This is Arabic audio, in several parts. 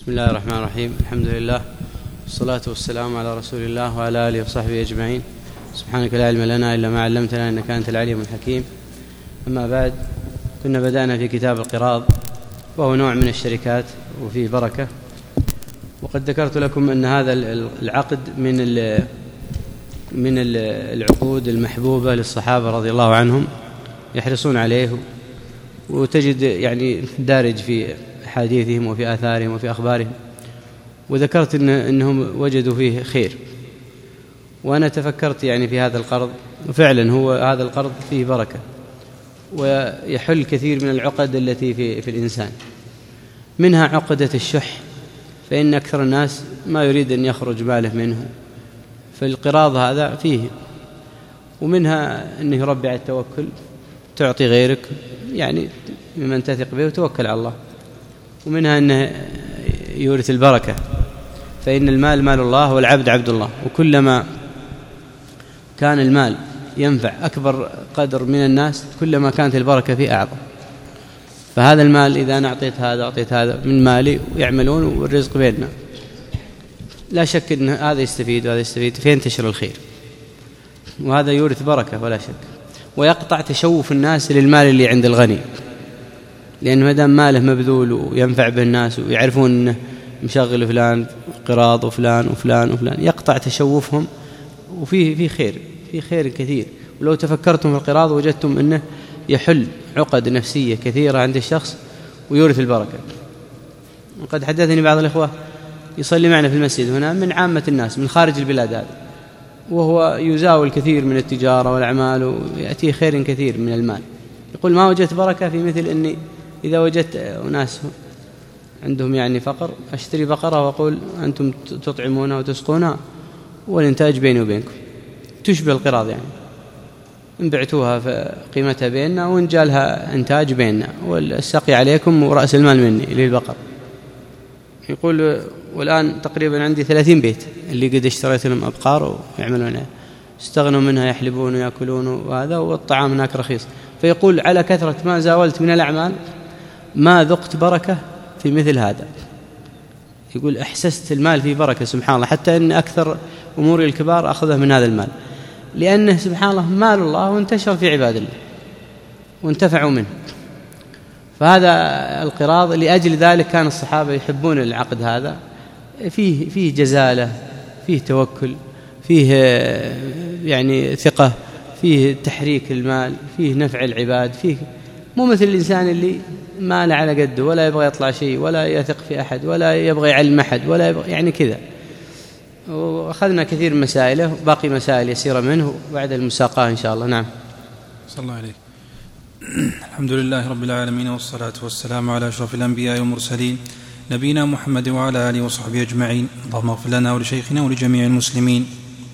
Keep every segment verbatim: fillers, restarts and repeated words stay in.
بسم الله الرحمن الرحيم. الحمد لله والصلاة والسلام على رسول الله وعلى آله وصحبه أجمعين. سبحانك لا علم لنا إلا ما علمتنا إنك أنت العليم الحكيم. أما بعد، كنا بدأنا في كتاب القراض وهو نوع من الشركات وفيه بركة، وقد ذكرت لكم أن هذا العقد من من العقود المحبوبة للصحابة رضي الله عنهم، يحرصون عليه، وتجد يعني دارج في حديثهم وفي آثارهم وفي أخبارهم. وذكرت إن إنهم وجدوا فيه خير، وأنا تفكرت يعني في هذا القرض، وفعلا هو هذا القرض فيه بركة ويحل كثير من العقد التي في, في الإنسان، منها عقدة الشح، فإن أكثر الناس ما يريد أن يخرج ماله منه، فالقراض هذا فيه. ومنها أنه يربي على التوكل، تعطي غيرك يعني ممن تثق به وتوكل على الله. ومنها أنه يورث البركة، فإن المال مال الله والعبد عبد الله، وكلما كان المال ينفع أكبر قدر من الناس كلما كانت البركة فيه أعظم. فهذا المال إذا أنا أعطيت هذا أعطيت هذا من مالي ويعملون والرزق بيننا، لا شك أن هذا يستفيد وهذا يستفيد، فينتشر الخير، وهذا يورث بركة ولا شك، ويقطع تشوف الناس للمال اللي عند الغني، لأن ما دام ماله مبذول وينفع به الناس ويعرفون أنه مشغل فلان قراض وفلان وفلان وفلان، يقطع تشوفهم، وفيه فيه خير فيه خير كثير. ولو تفكرتم في القراض وجدتم أنه يحل عقد نفسية كثيرة عند الشخص ويورث البركة. وقد حدثني بعض الإخوة يصلي معنا في المسجد هنا من عامة الناس من خارج البلاد هذا، وهو يزاول كثير من التجارة والأعمال ويأتيه خير كثير من المال، يقول ما وجدت بركة في مثل أني إذا وجدت أناس عندهم يعني فقر أشتري بقرة وأقول أنتم تطعمونها وتسقونها والإنتاج بيني وبينكم، تشبه القراض، يعني إن بعتوها فقيمتها بيننا وإن جالها إنتاج بيننا، والسقي عليكم ورأس المال مني للبقر. يقول والآن تقريبا عندي ثلاثين بيت اللي قد اشتريت لهم أبقار ويعملونها، استغنوا منها يحلبون ويأكلون وهذا، والطعام هناك رخيص. فيقول على كثرة ما زاولت من الأعمال ما ذقت بركة في مثل هذا. يقول أحسست المال فيه بركة سبحان الله، حتى أن أكثر أمور الكبار أخذه من هذا المال، لأنه سبحان الله مال الله وانتشر في عباد الله وانتفعوا منه. فهذا القراض لأجل ذلك كان الصحابة يحبون العقد هذا، فيه فيه جزالة، فيه توكل، فيه يعني ثقة، فيه تحريك المال، فيه نفع العباد، فيه مو مثل الإنسان اللي مال على قده ولا يبغى يطلع شيء ولا يثق في أحد ولا يبغى يعلم أحد ولا يبغى يعني كذا. وأخذنا كثير من مسائله، باقي مسائل يسيرة منه بعد المساقاة إن شاء الله. نعم. صلى الله عليه. الحمد لله رب العالمين، والصلاة والسلام على أشرف الأنبياء والمرسلين نبينا محمد وعلى آله وصحبه أجمعين. اللهم اغفر لنا ولشيخنا ولجميع المسلمين.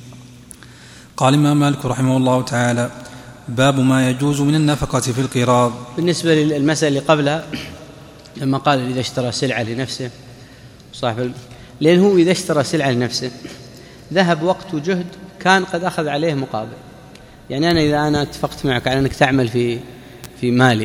قال الإمام مالك رحمه الله تعالى: باب ما يجوز من النفقة في القراض. بالنسبة للمسألة اللي قبلها لما قال إذا اشترى سلعة لنفسه صاحب، لأن هو إذا اشترى سلعة لنفسه ذهب وقت وجهد كان قد أخذ عليه مقابل. يعني أنا إذا أنا اتفقت معك على أنك تعمل في في مالي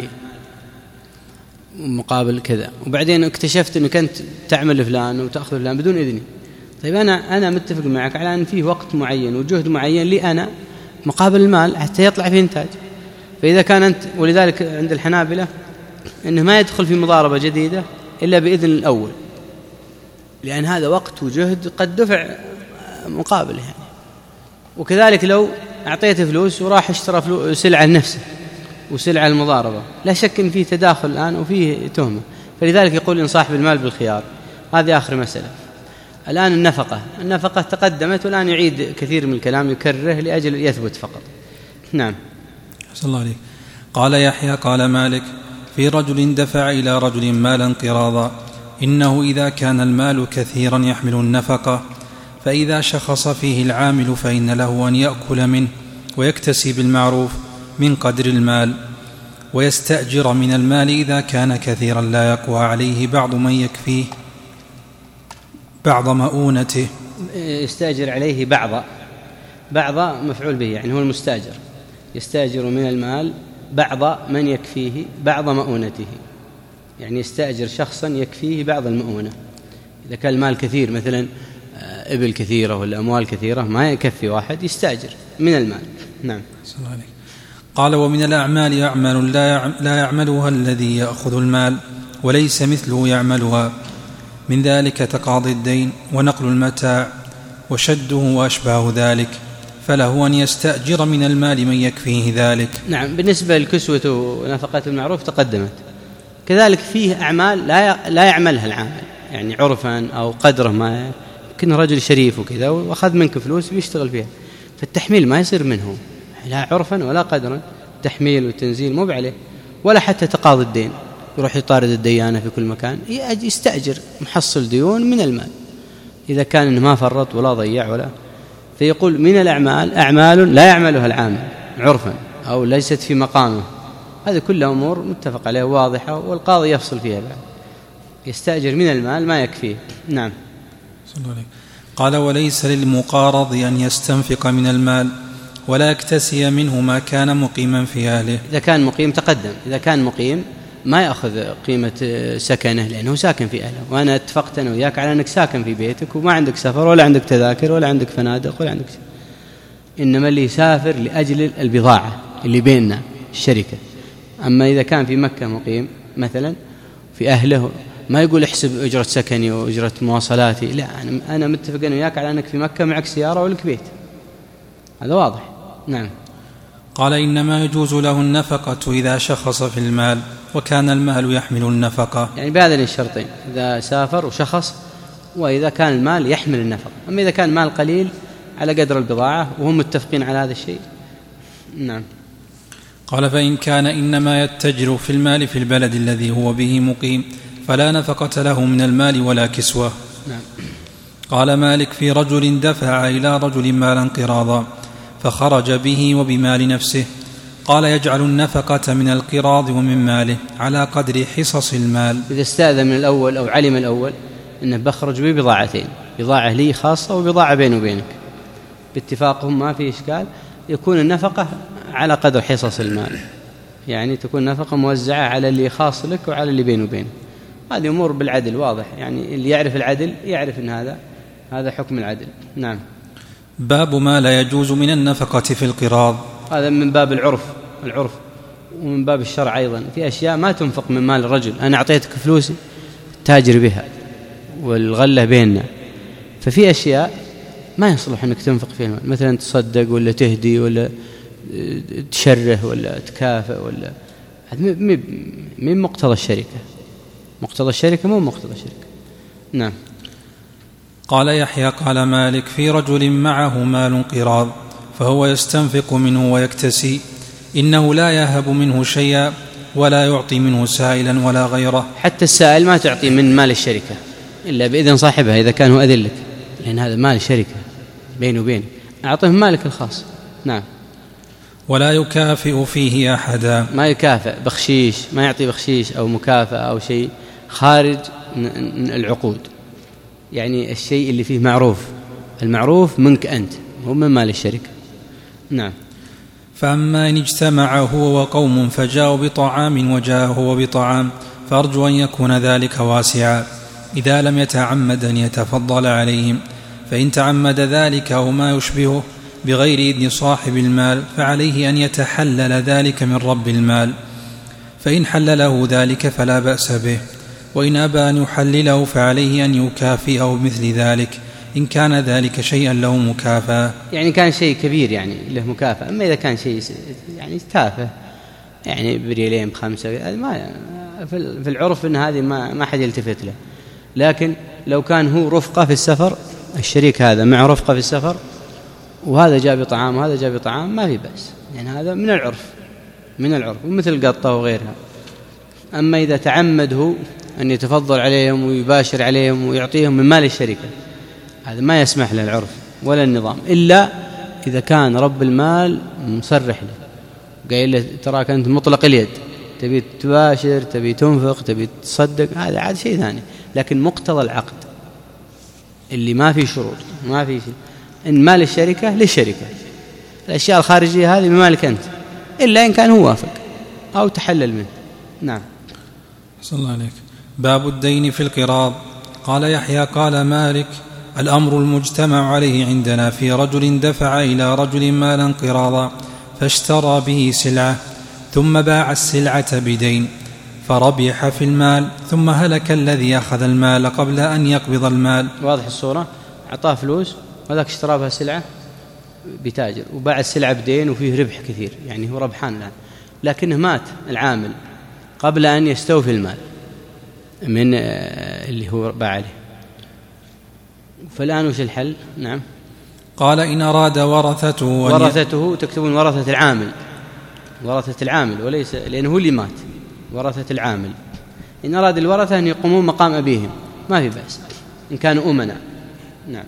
مقابل كذا، وبعدين اكتشفت أنك أنت تعمل فلان وتأخذ فلان بدون إذني، طيب أنا أنا متفق معك على أن فيه وقت معين وجهد معين لي أنا مقابل المال حتى يطلع فيه إنتاج. فإذا كان أنت، ولذلك عند الحنابلة أنه ما يدخل في مضاربة جديدة إلا بإذن الأول، لأن هذا وقت وجهد قد دفع مقابل يعني. وكذلك لو أعطيته فلوس وراح اشترى سلعة لنفسه وسلعة المضاربة، لا شك أن فيه تداخل الآن وفيه تهمة، فلذلك يقول إن صاحب المال بالخيار. هذه آخر مسألة. الآن النفقة النفقة تقدمت، والآن يعيد كثير من الكلام يكرره لأجل يثبت فقط. نعم. صلى الله عليه. قال يحيى قال مالك: في رجل دفع إلى رجل مالا قراضا، إنه إذا كان المال كثيرا يحمل النفقة، فإذا شخص فيه العامل فإن له أن يأكل منه ويكتسي بالمعروف من قدر المال، ويستأجر من المال إذا كان كثيرا لا يقوى عليه بعض من يكفيه بعض مؤونته. يستأجر عليه بعض بعض مفعول به، يعني هو المستأجر يستأجر من المال بعض من يكفيه بعض مؤونته، يعني يستأجر شخصا يكفيه بعض المؤونة. إذا كان المال كثير مثلا إبل كثيرة ولا أموال كثيرة ما يكفي واحد يستأجر من المال. نعم. قال ومن الأعمال أعمال لا يعملها الذي يأخذ المال وليس مثله يعملها، من ذلك تقاضي الدين ونقل المتاع وشده وأشباه ذلك، فله أن يستأجر من المال من يكفيه ذلك. نعم. بالنسبة للكسوة ونفقة المعروف تقدمت. كذلك فيه أعمال لا لا يعملها العامل، يعني عرفا أو قدره، ما يمكن رجل شريف وكذا وأخذ منك فلوس بيشتغل فيها، فالتحميل ما يصير منه لا عرفا ولا قدرا، تحميل والتنزيل مو عليه، ولا حتى تقاضي الدين يروح يطارد الديانة في كل مكان، يستأجر محصل ديون من المال إذا كان إنه ما فرط ولا ضيع ولا. فيقول من الأعمال أعمال لا يعملها العامل عرفا أو ليست في مقامه، هذه كلها أمور متفق عليها واضحة والقاضي يفصل فيها بعد، يستأجر من المال ما يكفيه. نعم. قال وليس للمقارض أن يستنفق من المال ولا يكتسي منه ما كان مقيما في أهله. إذا كان مقيم تقدم، إذا كان مقيم ما يأخذ قيمة سكنه لأنه ساكن في أهله، وأنا اتفقت أنا وياك على أنك ساكن في بيتك وما عندك سفر ولا عندك تذاكر ولا عندك فنادق ولا عندك شيء، إنما اللي يسافر لأجل البضاعة اللي بيننا الشركة. أما إذا كان في مكة مقيم مثلا في أهله ما يقول احسب أجرة سكني وأجرة مواصلاتي، لا، أنا متفق أنا وياك على أنك في مكة معك سيارة ولك بيت، هذا واضح. نعم. قال إنما يجوز له النفقة إذا شخص في المال وكان المال يحمل النفقة، يعني بهذين الشرطين، إذا سافر وشخص وإذا كان المال يحمل النفقة. أما إذا كان المال قليل على قدر البضاعة وهم متفقين على هذا الشيء. نعم. قال فإن كان إنما يتجر في المال في البلد الذي هو به مقيم فلا نفقة له من المال ولا كسوة. نعم. قال مالك في رجل دفع إلى رجل مالا قراضا فخرج به وبمال نفسه، قال يجعل النفقة من القراض ومن ماله على قدر حصص المال. إذا استأذن من الأول أو علم الأول أنه بخرج ببضاعتين، بضاعة لي خاصة وبضاعة بيني وبينك، باتفاقهم ما في إشكال، يكون النفقة على قدر حصص المال، يعني تكون نفقة موزعة على اللي خاص لك وعلى اللي بينه وبينك. هذه أمور بالعدل واضح، يعني اللي يعرف العدل يعرف أن هذا هذا حكم العدل. نعم. باب ما لا يجوز من النفقة في القراض. هذا من باب العرف العرف ومن باب الشرع أيضا. في أشياء ما تنفق من مال الرجل، أنا أعطيتك فلوسي تاجر بها والغلة بيننا، ففي أشياء ما يصلح أنك تنفق فيها، مثلا تصدق ولا تهدي ولا تشره ولا تكافئ، ولا من مقتضى الشركة. مقتضى الشركة مو مقتضى الشركة. نعم. قال يحيى قال مالك في رجل معه مال قراض فهو يستنفق منه ويكتسي، إنه لا يهب منه شيئا ولا يعطي منه سائلا ولا غيره. حتى السائل ما تعطي من مال الشركة إلا بإذن صاحبها إذا كان هو أذن لك، لأن هذا مال الشركة بينه وبينك، أعطيه مالك الخاص. نعم. ولا يكافئ فيه أحدا، ما يكافئ بخشيش، ما يعطي بخشيش أو مكافأة أو شيء خارج من العقود، يعني الشيء اللي فيه معروف، المعروف منك أنت هو من مال الشركة. نعم. فأما إن اجتمع هو وقوم فجاءوا بطعام وجاء هو بطعام فأرجو أن يكون ذلك واسعا إذا لم يتعمد أن يتفضل عليهم، فإن تعمد ذلك أو ما يشبهه بغير إذن صاحب المال فعليه أن يتحلل ذلك من رب المال، فإن حلله ذلك فلا بأس به، وإن أبى أن يحلله فعليه أن يكافئه بمثل ذلك إن كان ذلك شيئا له مكافأة. يعني كان شيء كبير يعني له مكافأة. أما إذا كان شيء يعني تافه يعني بريالين بخمسة، ما في العرف إن هذه ما ما حد يلتفت له. لكن لو كان هو رفقة في السفر، الشريك هذا مع رفقة في السفر وهذا جاء بطعام وهذا جاء بطعام، ما في بأس، يعني هذا من العرف من العرف ومثل القطة وغيرها. أما إذا تعمده أن يتفضل عليهم ويباشر عليهم ويعطيهم من مال الشركة، هذا ما يسمح له العرف ولا النظام، إلا إذا كان رب المال مصرح له قايل له تراك أنت مطلق اليد، تبي تباشر تبي تنفق تبي تصدق، هذا عاد شيء ثاني. لكن مقتضى العقد اللي ما في شروط ما في شيء، إن مال الشركة للشركة، الأشياء الخارجية هذه بمالك أنت، إلا إن كان هو وافق أو تحلل منه. نعم. صلى الله عليك. باب الدين في القراض. قال يحيى قال مالك الأمر المجتمع عليه عندنا في رجل دفع إلى رجل مالا قراضا فاشترى به سلعة ثم باع السلعة بدين فربح في المال ثم هلك الذي أخذ المال قبل أن يقبض المال. واضح الصورة؟ أعطاه فلوس وذاك اشترى بها سلعة بتاجر وباع السلعة بدين وفيه ربح كثير، يعني هو ربحان الآن، لكنه مات العامل قبل أن يستوفي المال من اللي هو باع عليه، فالآن وش الحل؟ نعم. قال إن أراد ورثته ورثته تكتبون ورثة العامل، ورثة العامل وليس لأنه هو اللي مات، ورثة العامل. إن أراد الورثة أن يقومون مقام أبيهم ما في بأس إن كانوا أمنا. نعم.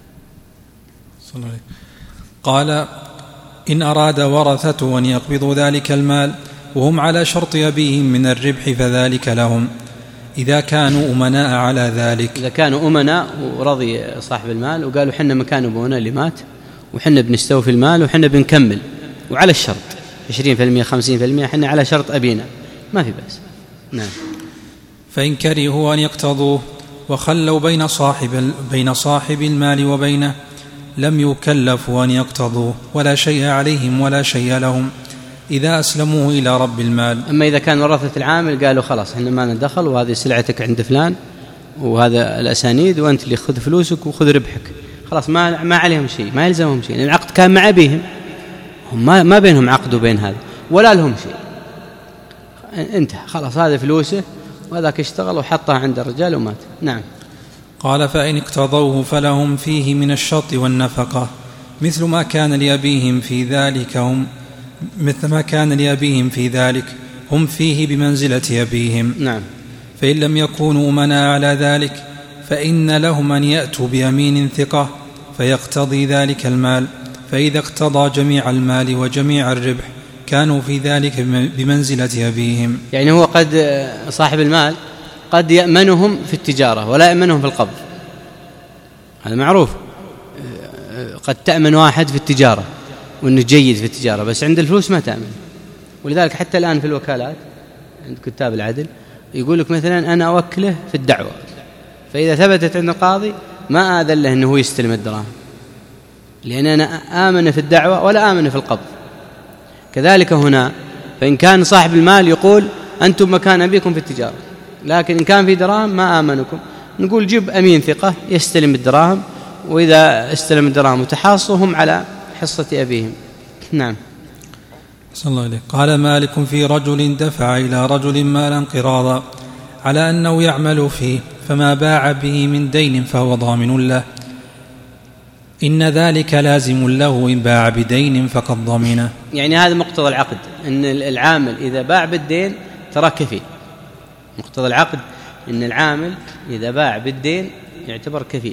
قال إن أراد ورثته أن يقبضوا ذلك المال وهم على شرط أبيهم من الربح فذلك لهم إذا كانوا أمناء على ذلك. إذا كانوا أمناء ورضي صاحب المال وقالوا حنا مكان أبونا اللي مات وحنا بنستوفي المال وحنا بنكمل وعلى الشرط عشرين في المئة خمسين في المئة حنا على شرط أبينا ما في بأس. نعم. فإن كرهوا أن يقتضوه وخلوا بين صاحب, بين صاحب المال وبينه لم يكلفوا أن يقتضوه ولا شيء عليهم ولا شيء لهم إذا أسلموه إلى رب المال. أما إذا كان ورثة العامل قالوا خلاص إحنا ما ندخل وهذه سلعتك عند فلان وهذا الأسانيد وأنت اللي خذ فلوسك وخذ ربحك، خلاص ما ما عليهم شيء، ما يلزمهم شيء، لأن العقد كان مع أبيهم، هم ما, ما بينهم عقد وبين هذا ولا لهم شيء، انتهى خلاص، هذا فلوسه وهذاك اشتغل وحطها عند الرجال ومات. نعم. قال فإن اقتضوه فلهم فيه من الشط والنفقة مثل ما كان لأبيهم في ذلك هم مثل ما كان لأبيهم في ذلك هم فيه بمنزلة أبيهم. نعم. فإن لم يكونوا أمناء على ذلك فإن لهم أن يأتوا بيمين ثقة فيقتضي ذلك المال، فإذا اقتضى جميع المال وجميع الربح كانوا في ذلك بمنزلة أبيهم. يعني هو قد صاحب المال قد يأمنهم في التجارة ولا يأمنهم في القبض، هذا معروف، قد تأمن واحد في التجارة وأنه جيد في التجارة بس عند الفلوس ما تأمن. ولذلك حتى الآن في الوكالات عند كتاب العدل يقول لك مثلا أنا أوكله في الدعوة، فإذا ثبتت عند القاضي ما آذن له أنه يستلم الدراهم، لأن أنا آمن في الدعوة ولا آمن في القبض. كذلك هنا، فإن كان صاحب المال يقول أنتم مكان أبيكم في التجارة، لكن إن كان في دراهم ما آمنكم، نقول جيب أمين ثقة يستلم الدراهم، وإذا استلم الدراهم وتحاصهم على حصة أبيهم. نعم. صلى الله عليه. قال مالك في رجل دفع إلى رجل مالا قراضا على أنه يعمل فيه فما باع به من دين فهو ضامن له، إن ذلك لازم له إن باع بدين فقد ضمنه. يعني هذا مقتضى العقد، أن العامل إذا باع بالدين ترى كفيل. مقتضى العقد أن العامل إذا باع بالدين يعتبر كفيل،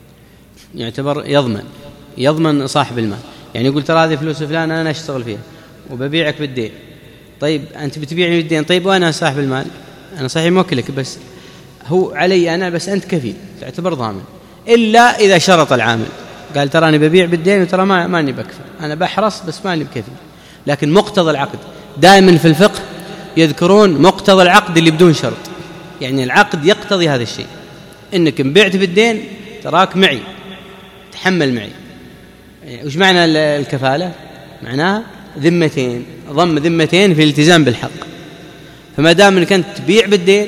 يعتبر يضمن يضمن صاحب المال. يعني يقول ترى هذه فلوس فلان أنا أشتغل فيها وببيعك بالدين، طيب أنت بتبيعني بالدين، طيب وأنا صاحب المال أنا صحيح موكلك بس هو علي أنا، بس أنت كفيل تعتبر ضامن، إلا إذا شرط العامل قال ترى أنا ببيع بالدين وترى ما ماني بكفي، أنا بحرص بس ماني بكفي. لكن مقتضى العقد دائما في الفقه يذكرون مقتضى العقد اللي بدون شرط، يعني العقد يقتضي هذا الشيء، إنك إن بعت بالدين تراك معي تحمل معي. يعني وش معنى الكفالة؟ معناها ذمتين، ضم ذمتين في الالتزام بالحق، فما دام انك انت تبيع بالدين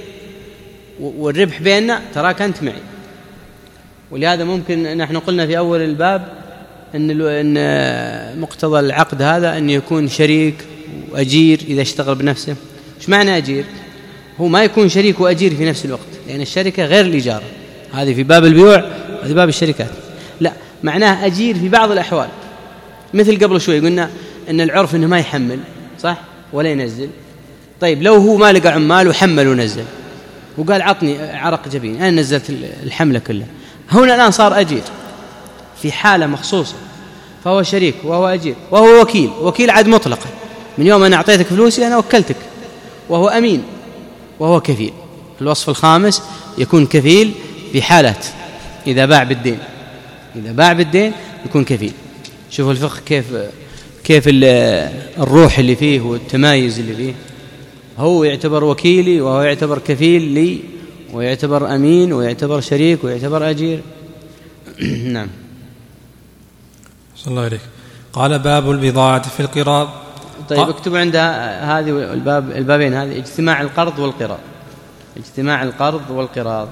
والربح بيننا تراك انت معي. ولهذا ممكن نحن قلنا في اول الباب ان ان مقتضى العقد هذا ان يكون شريك واجير اذا اشتغل بنفسه. ايش معنى اجير؟ هو ما يكون شريك واجير في نفس الوقت، لان الشركه غير الاجاره، هذه في باب البيوع وهذه باب الشركات. لا، معناه اجير في بعض الاحوال، مثل قبل شوي قلنا ان العرف انه ما يحمل صح ولا ينزل. طيب لو هو ما لقى عمال وحمل ونزل وقال عطني عرق جبين انا نزلت الحمله كلها، هنا الان صار اجير في حاله مخصوصه، فهو شريك وهو اجير وهو وكيل، وكيل عاد مطلقه، من يوم انا اعطيتك فلوسي انا وكلتك، وهو امين وهو كفيل. الوصف الخامس يكون كفيل في حالات اذا باع بالدين، اذا باع بالدين يكون كفيل. شوفوا الفقه كيف كيف الروح اللي فيه والتمايز اللي فيه، هو يعتبر وكيلي وهو يعتبر كفيل لي ويعتبر أمين ويعتبر شريك ويعتبر أجير. نعم. صلى الله عليك. قال باب البضاعة في القراض. طيب اكتبوا عند هذه الباب البابين هذه اجتماع القرض والقراض. اجتماع القرض والقراض.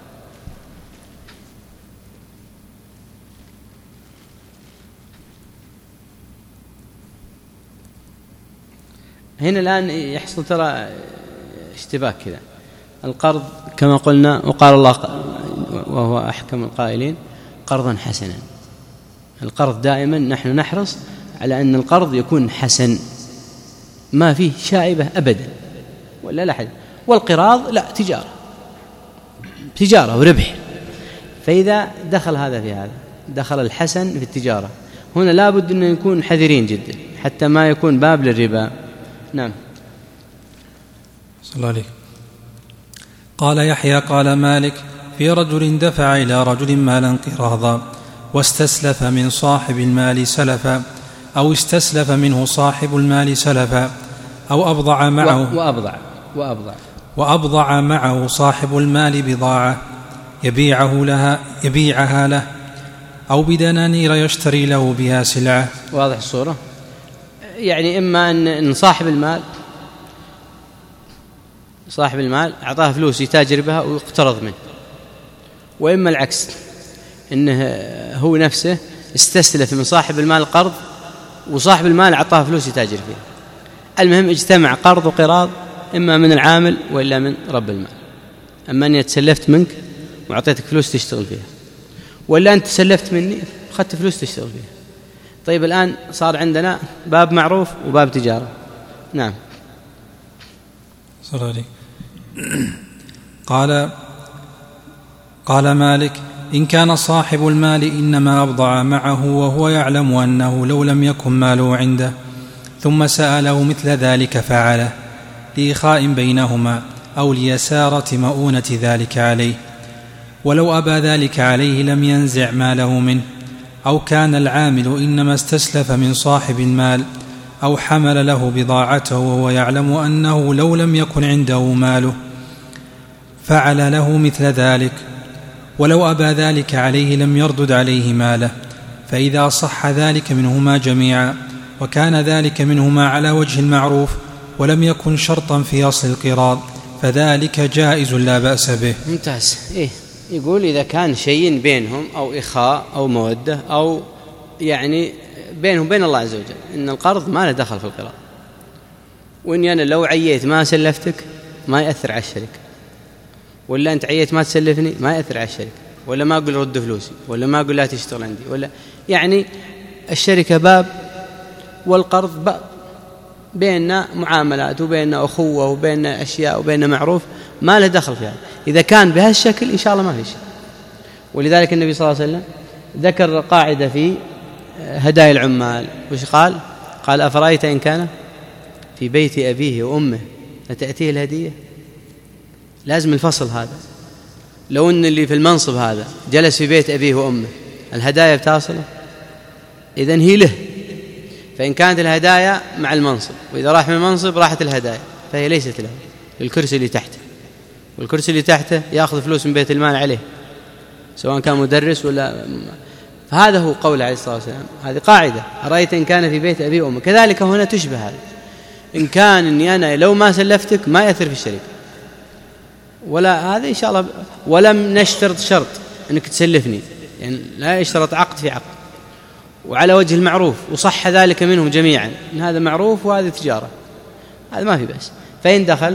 هنا الآن يحصل ترى اشتباك كذا. القرض كما قلنا وقال الله وهو أحكم القائلين قرضا حسنا. القرض دائما نحن نحرص على أن القرض يكون حسن ما فيه شائبة أبدا ولا لا حد. والقراض لا تجارة تجارة وربح. فإذا دخل هذا في هذا دخل الحسن في التجارة هنا لابد أن نكون حذرين جدا حتى ما يكون باب للربا. نعم. صلى الله عليه. قال يحيى قال مالك في رجل دفع إلى رجل مالا قراضا واستسلف من صاحب المال سلفا أو استسلف منه صاحب المال سلفا أو أبضع معه وأبضع وأبضع وأبضع معه صاحب المال بضاعة يبيعه لها يبيعها له أو بدنانير يشتري له بها سلعة. واضح الصورة. يعني إما أن صاحب المال صاحب المال أعطاه فلوس يتاجر بها ويقترض منه، وإما العكس إنه هو نفسه استسلف من صاحب المال قرض وصاحب المال أعطاه فلوس يتاجر فيها. المهم اجتمع قرض وقراض إما من العامل وإلا من رب المال. أما أني تسلفت منك وأعطيتك فلوس تشتغل فيها، وإلا أنت تسلفت مني أخذت فلوس تشتغل فيها. طيب الآن صار عندنا باب معروف وباب تجارة. نعم. صلى الله عليه. قال قال مالك إن كان صاحب المال إنما أبضع معه وهو يعلم أنه لو لم يكن ماله عنده ثم سأله مثل ذلك فعله لإخاء بينهما أو ليسارة مؤونة ذلك عليه، ولو أبى ذلك عليه لم ينزع ماله منه. أو كان العامل إنما استسلف من صاحب المال أو حمل له بضاعته وهو يعلم أنه لو لم يكن عنده ماله فعل له مثل ذلك، ولو أبى ذلك عليه لم يردد عليه ماله. فإذا صح ذلك منهما جميعا وكان ذلك منهما على وجه المعروف ولم يكن شرطا في أصل القراض فذلك جائز لا بأس به. ممتاز. إيه يقول إذا كان شيء بينهم أو إخاء أو مودة أو يعني بينهم بين الله عز وجل إن القرض ما له دخل في القراض، وإني أنا لو عييت ما سلفتك ما يأثر على الشركة، ولا أنت عييت ما تسلفني ما يأثر على الشركة، ولا ما أقول رد فلوسي، ولا ما أقول لا تشتغل عندي، ولا يعني الشركة باب والقرض باب، بيننا معاملات وبيننا أخوة وبيننا أشياء وبيننا معروف ما له دخل فيها. إذا كان بهالشكل إن شاء الله ما في شيء. ولذلك النبي صلى الله عليه وسلم ذكر قاعدة في هدايا العمال. وش قال؟ قال أفرأيت إن كان في بيت أبيه وأمه أتأتيه الهدية؟ لازم الفصل هذا. لو أن اللي في المنصب هذا جلس في بيت أبيه وأمه الهدايا بتاصله، إذن هي له. فإن كانت الهدايا مع المنصب وإذا راح من المنصب راحت الهدايا فهي ليست له، الكرسي اللي تحته، والكرسي اللي تحته يأخذ فلوس من بيت المال عليه سواء كان مدرس ولا. فهذا هو قول عليه الصلاة والسلام. هذه قاعدة. أرأيت إن كان في بيت أبي وأمه. كذلك هنا تشبه هذا. إن كان إني أنا لو ما سلفتك ما يأثر في الشركة ولا هذا إن شاء الله، ولم نشترط شرط أنك تسلفني، يعني لا يشترط عقد في عقد وعلى وجه المعروف وصح ذلك منهم جميعا إن هذا معروف وهذه تجارة، هذا ما في بأس. فإن دخل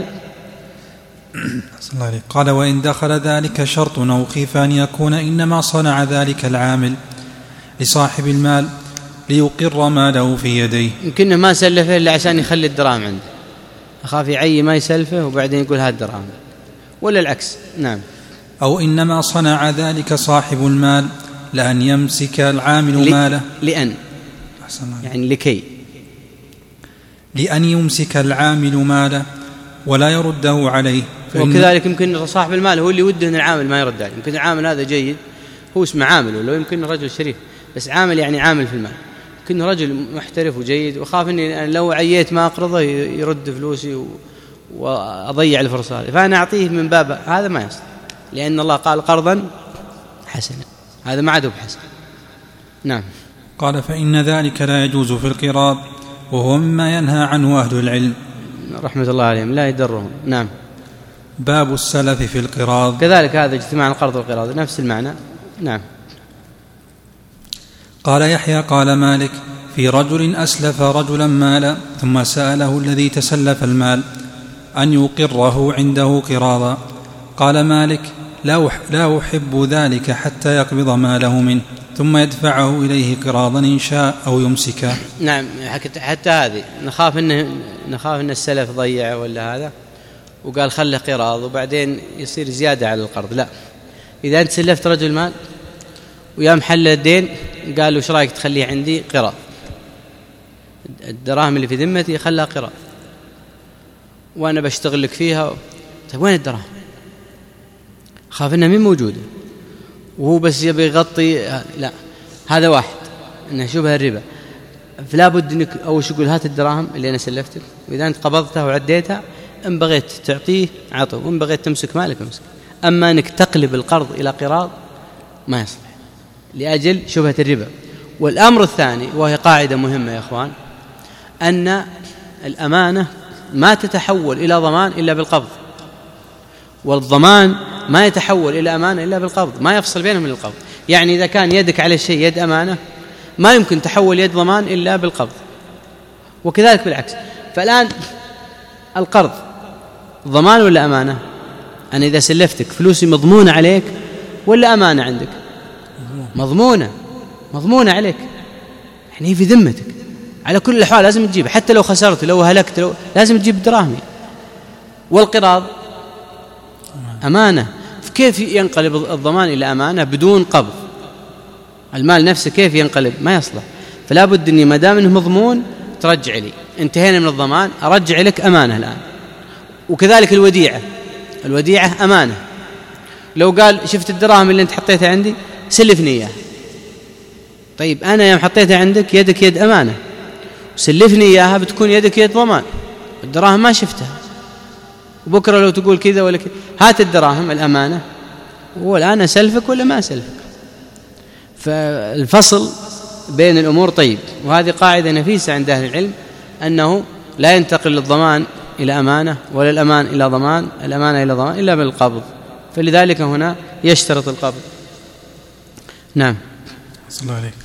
قال وإن دخل ذلك شرط أو خيف أن يكون إنما صنع ذلك العامل لصاحب المال ليقر ماله في يديه، يمكنه ما سلفه إلا عشان يخلي الدراهم عنده، أخاف يعي ما يسلفه وبعدين يقول هذا الدراهم، ولا العكس. نعم. أو إنما صنع ذلك صاحب المال لأن يمسك العامل ل... ماله لأن يعني لكي لأن يمسك العامل ماله ولا يرده عليه. وكذلك يمكن صاحب المال هو اللي يوده أن العامل ما يرد عليه. يمكن العامل هذا جيد هو اسمه عامل، ولو يمكن رجل شريف بس عامل يعني عامل في المال، يمكن رجل محترف وجيد وخاف أني لو عييت ما أقرضه يرد فلوسي وأضيع الفرصة هذه، فأنا أعطيه من باب هذا ما يصل. لأن الله قال قرضا حسنا، هذا ما عاد بحسن. نعم. قال فإن ذلك لا يجوز في القراض، وهو مما ينهى عنه أهل العلم رحمة الله عليهم، لا يدرهم. نعم. باب السلف في القراض، كذلك هذا اجتماع القرض والقراض نفس المعنى. نعم. قال يحيى قال مالك في رجل أسلف رجلا مالا ثم سأله الذي تسلف المال أن يقره عنده قراضا. قال مالك لا أحب ذلك حتى يقبض ماله منه ثم يدفعه إليه قراضا إن شاء أو يمسكه. نعم. حتى هذه نخاف إنه نخاف إن السلف ضيع ولا هذا وقال خله قراض وبعدين يصير زيادة على القرض. لا، إذا أنت سلفت رجل مال ويا محل الدين قال له ايش رايك تخليه عندي قراض، الدراهم اللي في ذمتي خلها قراض وأنا بشتغل لك فيها. طيب وين الدراهم؟ خاف إنها مين موجودة وهو بس يبي يغطي. لا، هذا واحد إنه شبه الربا. فلا بد إنك أول شيء يقول هات الدراهم اللي أنا سلفتك، وإذا أنت قبضتها وعديتها إن بغيت تعطيه عطه وإن بغيت تمسك مالك امسك. أما إنك تقلب القرض إلى قراض ما يصلح لأجل شبهة الربا. والأمر الثاني وهي قاعدة مهمة يا أخوان، أن الأمانة ما تتحول إلى ضمان إلا بالقبض، والضمان ما يتحول إلى أمانة إلا بالقبض، ما يفصل بينهم من القبض. يعني إذا كان يدك على الشيء يد أمانة ما يمكن تحول يد ضمان إلا بالقبض، وكذلك بالعكس. فالآن القرض ضمان ولا أمانة؟ أنا إذا سلفتك فلوسي مضمونة عليك ولا أمانة عندك؟ مضمونة مضمونة عليك، يعني في ذمتك على كل الأحوال لازم تجيب، حتى لو خسرت لو هلكت لو لازم تجيب دراهمي. والقراض أمانة، كيف ينقلب الضمان إلى أمانة بدون قبض؟ المال نفسه كيف ينقلب؟ ما يصلح. فلا بد أني ما دام أنه مضمون ترجع لي، انتهينا من الضمان أرجع لك أمانة الآن. وكذلك الوديعة، الوديعة أمانة. لو قال شفت الدراهم اللي أنت حطيتها عندي سلفني إياها، طيب أنا يوم حطيتها عندك يدك يد أمانة، سلفني إياها بتكون يدك يد ضمان، الدراهم ما شفتها، وبكرة لو تقول كذا ولا كذا هات الدراهم الأمانة والآن أسلفك ولا ما أسلفك. فالفصل بين الأمور طيب، وهذه قاعدة نفيسة عند أهل العلم أنه لا ينتقل الضمان إلى أمانة ولا الأمان إلى ضمان الأمانة إلى ضمان إلا بالقبض، فلذلك هنا يشترط القبض. نعم. صلى الله عليك.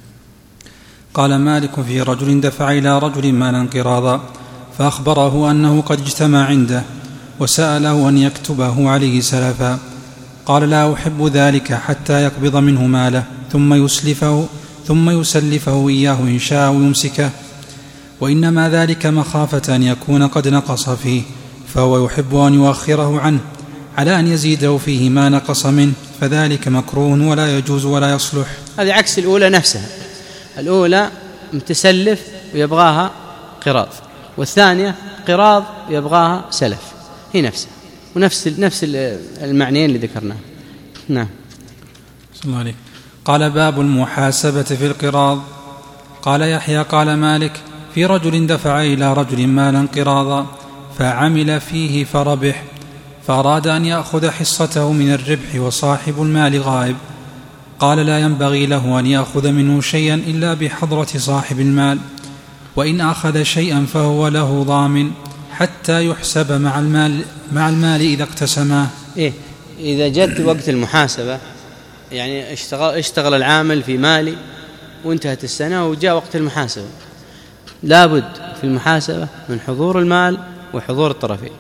قال مالك في رجل دفع إلى رجل مالا قراضا فأخبره أنه قد اجتمع عنده وسأله أن يكتبه عليه سلفا. قال لا أحب ذلك حتى يقبض منه ماله ثم يسلفه ثم يسلفه إياه إن شاء ويمسكه، وإنما ذلك مخافة أن يكون قد نقص فيه، فهو يحب أن يؤخره عنه على أن يزيده فيه ما نقص منه، فذلك مكروه ولا يجوز ولا يصلح. هذه عكس الأولى نفسها، الأولى متسلف ويبغاها قراض، والثانية قراض يبغاها سلف، هي نفسها ونفس نفس المعنيين اللي ذكرناه. نعم. صلى الله عليه. قال باب المحاسبة في القراض. قال يحيى قال مالك في رجل دفع إلى رجل مالا قراضا فعمل فيه فربح، فأراد أن يأخذ حصته من الربح وصاحب المال غائب. قال لا ينبغي له أن يأخذ منه شيئا إلا بحضرة صاحب المال، وإن أخذ شيئا فهو له ضامن حتى يحسب مع المال, مع المال إذا اقتسماه. إيه؟ إذا جت وقت المحاسبة، يعني اشتغل, اشتغل العامل في مالي وانتهت السنة وجاء وقت المحاسبة، لابد في المحاسبة من حضور المال وحضور الطرفين،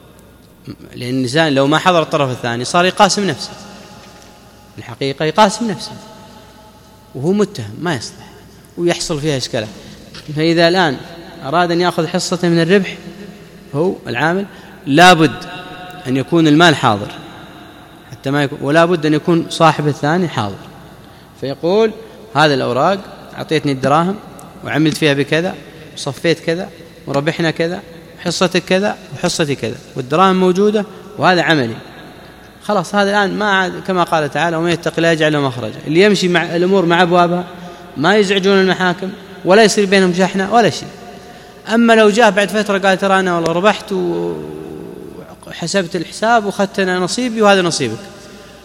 لأن الإنسان لو ما حضر الطرف الثاني صار يقاسم نفسه، الحقيقة يقاسم نفسه وهو متهم، ما يصلح ويحصل فيها إشكالات. فإذا الآن أراد أن يأخذ حصة من الربح هو العامل، لابد أن يكون المال حاضر حتى ما يكون، ولا بد أن يكون صاحب الثاني حاضر، فيقول هذا الأوراق أعطيتني الدراهم وعملت فيها بكذا وصفيت كذا وربحنا كذا، حصتك كذا وحصتي كذا، والدراهم موجودة وهذا عملي، خلاص. هذا الآن ما عاد كما قال تعالى ومن يتق الله يجعل له مخرجا، اللي يمشي مع الأمور مع أبوابها ما يزعجون المحاكم ولا يصير بينهم شحنة ولا شيء. أما لو جاء بعد فترة قال ترى أنا والله ربحت وحسبت الحساب وأخذت أنا نصيبي وهذا نصيبك،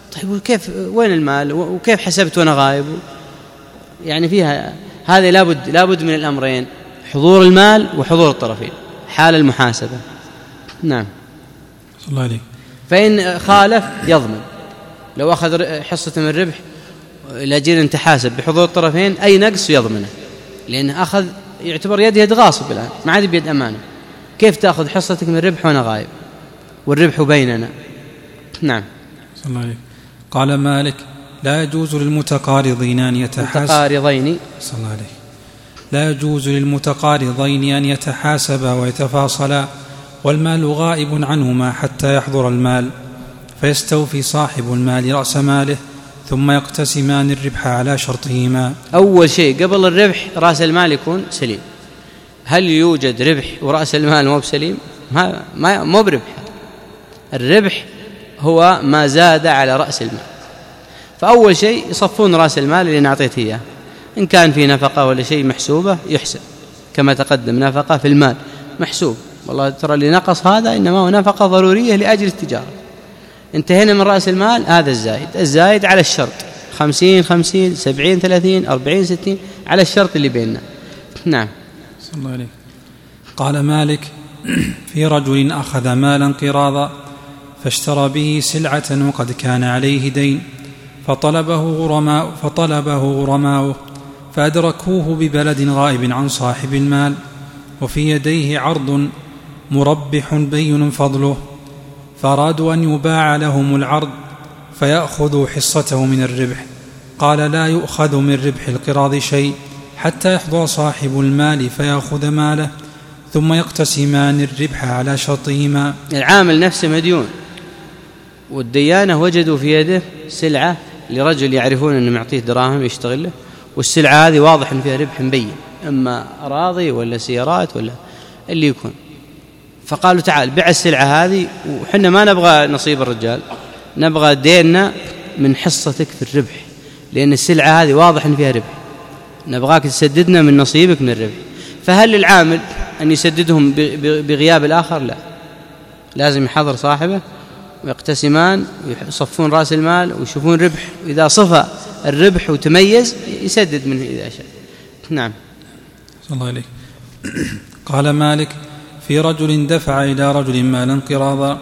طيب وكيف وين المال وكيف حسبت وأنا غايب؟ يعني فيها هذه لابد لابد من الأمرين، حضور المال وحضور الطرفين حال المحاسبة. نعم. صلى الله عليه. فإن خالف يضمن، لو أخذ حصة من الربح لأجل أن تحاسب بحضور الطرفين أي نقص يضمنه، لأنه أخذ يعتبر يد يد غاصب الآن، ما عاد بيد أمانة. كيف تأخذ حصتك من الربح وأنا غايب والربح بيننا؟ نعم. صلى الله عليه. قال مالك: لا يجوز للمتقارضين أن يتحاسبا. متقارضين. صلى الله عليه. لا يجوز للمتقارضين أن يتحاسبا ويتفاصلا والمال غائب عنهما حتى يحضر المال، فيستوفي صاحب المال رأس ماله ثم يقتسمان الربح على شرطهما. أول شيء قبل الربح رأس المال يكون سليم. هل يوجد ربح ورأس المال مو بسليم؟ ما ما مو بربح. الربح هو ما زاد على رأس المال. فأول شيء يصفون رأس المال اللي نعطيته إياه، إن كان في نفقة ولا شيء محسوبة يحسب كما تقدم، نفقة في المال محسوب، والله ترى اللي نقص هذا إنما هو نفقة ضرورية لأجل التجارة. انتهينا من رأس المال، هذا الزايد، الزايد على الشرط، خمسين خمسين، سبعين ثلاثين، أربعين ستين، على الشرط اللي بيننا. نعم. صلى الله عليه. قال مالك: في رجل أخذ مالا قراضا فاشترى به سلعة وقد كان عليه دين، فطلبه غرماء فطلبه غرماؤه فأدركوه ببلد غائب عن صاحب المال، وفي يديه عرض مربح بين فضله، فأرادوا أن يباع لهم العرض فيأخذوا حصته من الربح. قال: لا يؤخذ من ربح القراض شيء حتى يحضر صاحب المال فيأخذ ماله ثم يقتسمان الربح على شرطهما. العامل نفسه مديون، والديانة وجدوا في يده سلعة لرجل يعرفون أنه معطيه دراهم يشتغل له، والسلعة هذه واضح أن فيها ربح مبين، إما أراضي ولا سيارات ولا اللي يكون. فقالوا: تعال بيع السلعة هذه وحنا ما نبغى نصيب الرجال، نبغى ديننا من حصتك في الربح، لأن السلعة هذه واضح أن فيها ربح، نبغاك تسددنا من نصيبك من الربح. فهل للعامل أن يسددهم بغياب الآخر؟ لا، لازم يحضر صاحبه ويقتسمان ويصفون رأس المال ويشوفون ربح، وإذا صفى الربح وتميز يسدد منه إذا شاء. نعم. صلى الله عليه. قال مالك: في رجل دفع إلى رجل مالا قراضا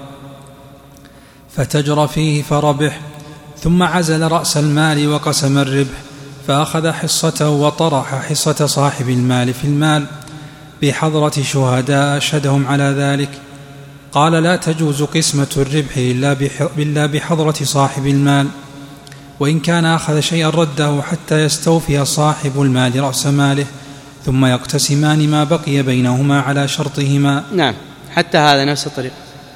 فتجر فيه فربح، ثم عزل رأس المال وقسم الربح، فأخذ حصته وطرح حصة صاحب المال في المال بحضرة شهداء أشهدهم على ذلك. قال: لا تجوز قسمة الربح إلا بحضرة صاحب المال، وإن كان أخذ شيئا رده حتى يستوفي صاحب المال رأس ماله ثم يقتسمان ما بقي بينهما على شرطهما. نعم، حتى هذا نفس الطريق،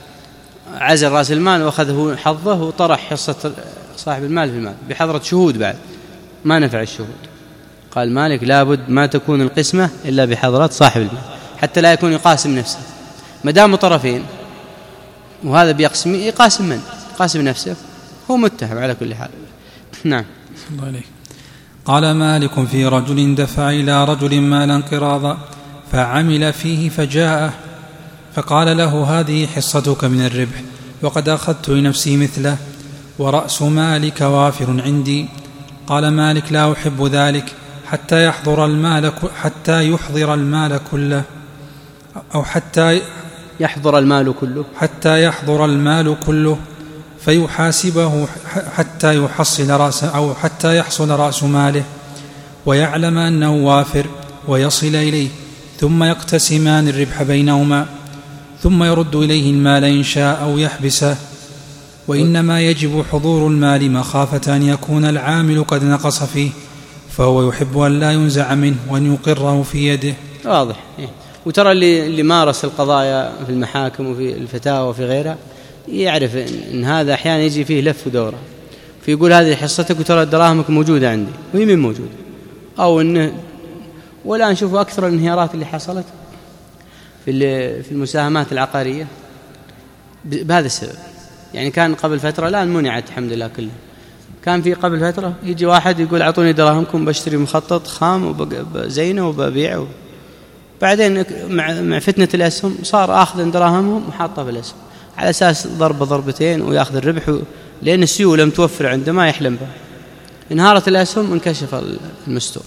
عزل رأس المال وأخذه حظه وطرح حصة صاحب المال في المال بحضرة شهود، بعد ما نفع الشهود. قال مالك: لابد ما تكون القسمة إلا بحضرة صاحب المال حتى لا يكون يقاسم نفسه، ما دام طرفين وهذا بيقسم يقاسم من يقاسم نفسه، هو متهم على كل حال. نعم. صلى الله عليه. قال مالك: في رجل دفع إلى رجل مالا قراضا فعمل فيه فجاءه فقال له: هذه حصتك من الربح وقد أخذت لنفسي مثله ورأس مالك وافر عندي. قال مالك: لا أحب ذلك حتى يحضر المال حتى يحضر المال كله أو حتى يحضر المال كله حتى يحضر المال كله فيحاسبه حتى يحصل رأس أو حتى يحصل رأس ماله ويعلم أنه وافر ويصل إليه، ثم يقتسمان الربح بينهما، ثم يرد إليه المال إن شاء أو يحبسه. وإنما يجب حضور المال مخافة أن يكون العامل قد نقص فيه، فهو يحب أن لا ينزع منه وأن يقره في يده. واضح. وترى اللي, اللي مارس القضايا في المحاكم وفي الفتاوى وفي غيرها يعرف إن هذا أحيانا يجي فيه لف ودورة، فيقول هذه حصتك وترى دراهمك موجودة عندي، وهي من موجودة، أو إنه ولا نشوفوا أكثر الانهيارات اللي حصلت في في المساهمات العقارية بهذا السبب. يعني كان قبل فترة، الآن منعت الحمد لله كله، كان في قبل فترة يجي واحد يقول أعطوني دراهمكم بشتري مخطط خام وبزينه وببيعه، بعدين مع فتنة الأسهم صار آخذ دراهمهم وحاطها في الأسهم على أساس ضربة ضربتين ويأخذ الربح لأن السيولة متوفر عنده ما يحلم بها. انهارت الأسهم انكشف المستور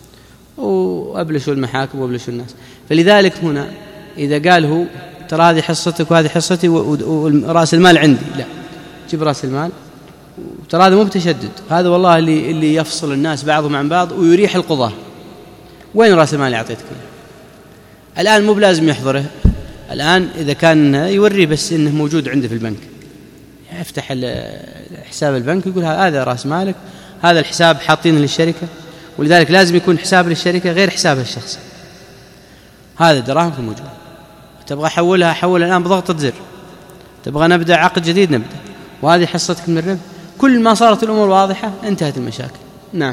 وأبلشوا المحاكم وأبلشوا الناس. فلذلك هنا إذا قال هو ترى هذه حصتك وهذه حصتي ورأس المال عندي، لا، جيب رأس المال، ترى هذا مو بتشدد، هذا والله اللي اللي يفصل الناس بعضهم عن بعض ويريح القضاة. وين رأس المال اللي أعطيتك؟ الآن مو بلازم يحضره، الآن إذا كان يوري بس إنه موجود عنده في البنك، يفتح حساب البنك يقول هذا رأس مالك، هذا الحساب حاطينه للشركة، ولذلك لازم يكون حساب للشركة غير حساب الشخص. هذا دراهم موجود، تبغى أحولها أحولها الآن بضغطة زر، تبغى نبدأ عقد جديد نبدأ، وهذه حصتك من الربح. كل ما صارت الأمور واضحة انتهت المشاكل. نعم.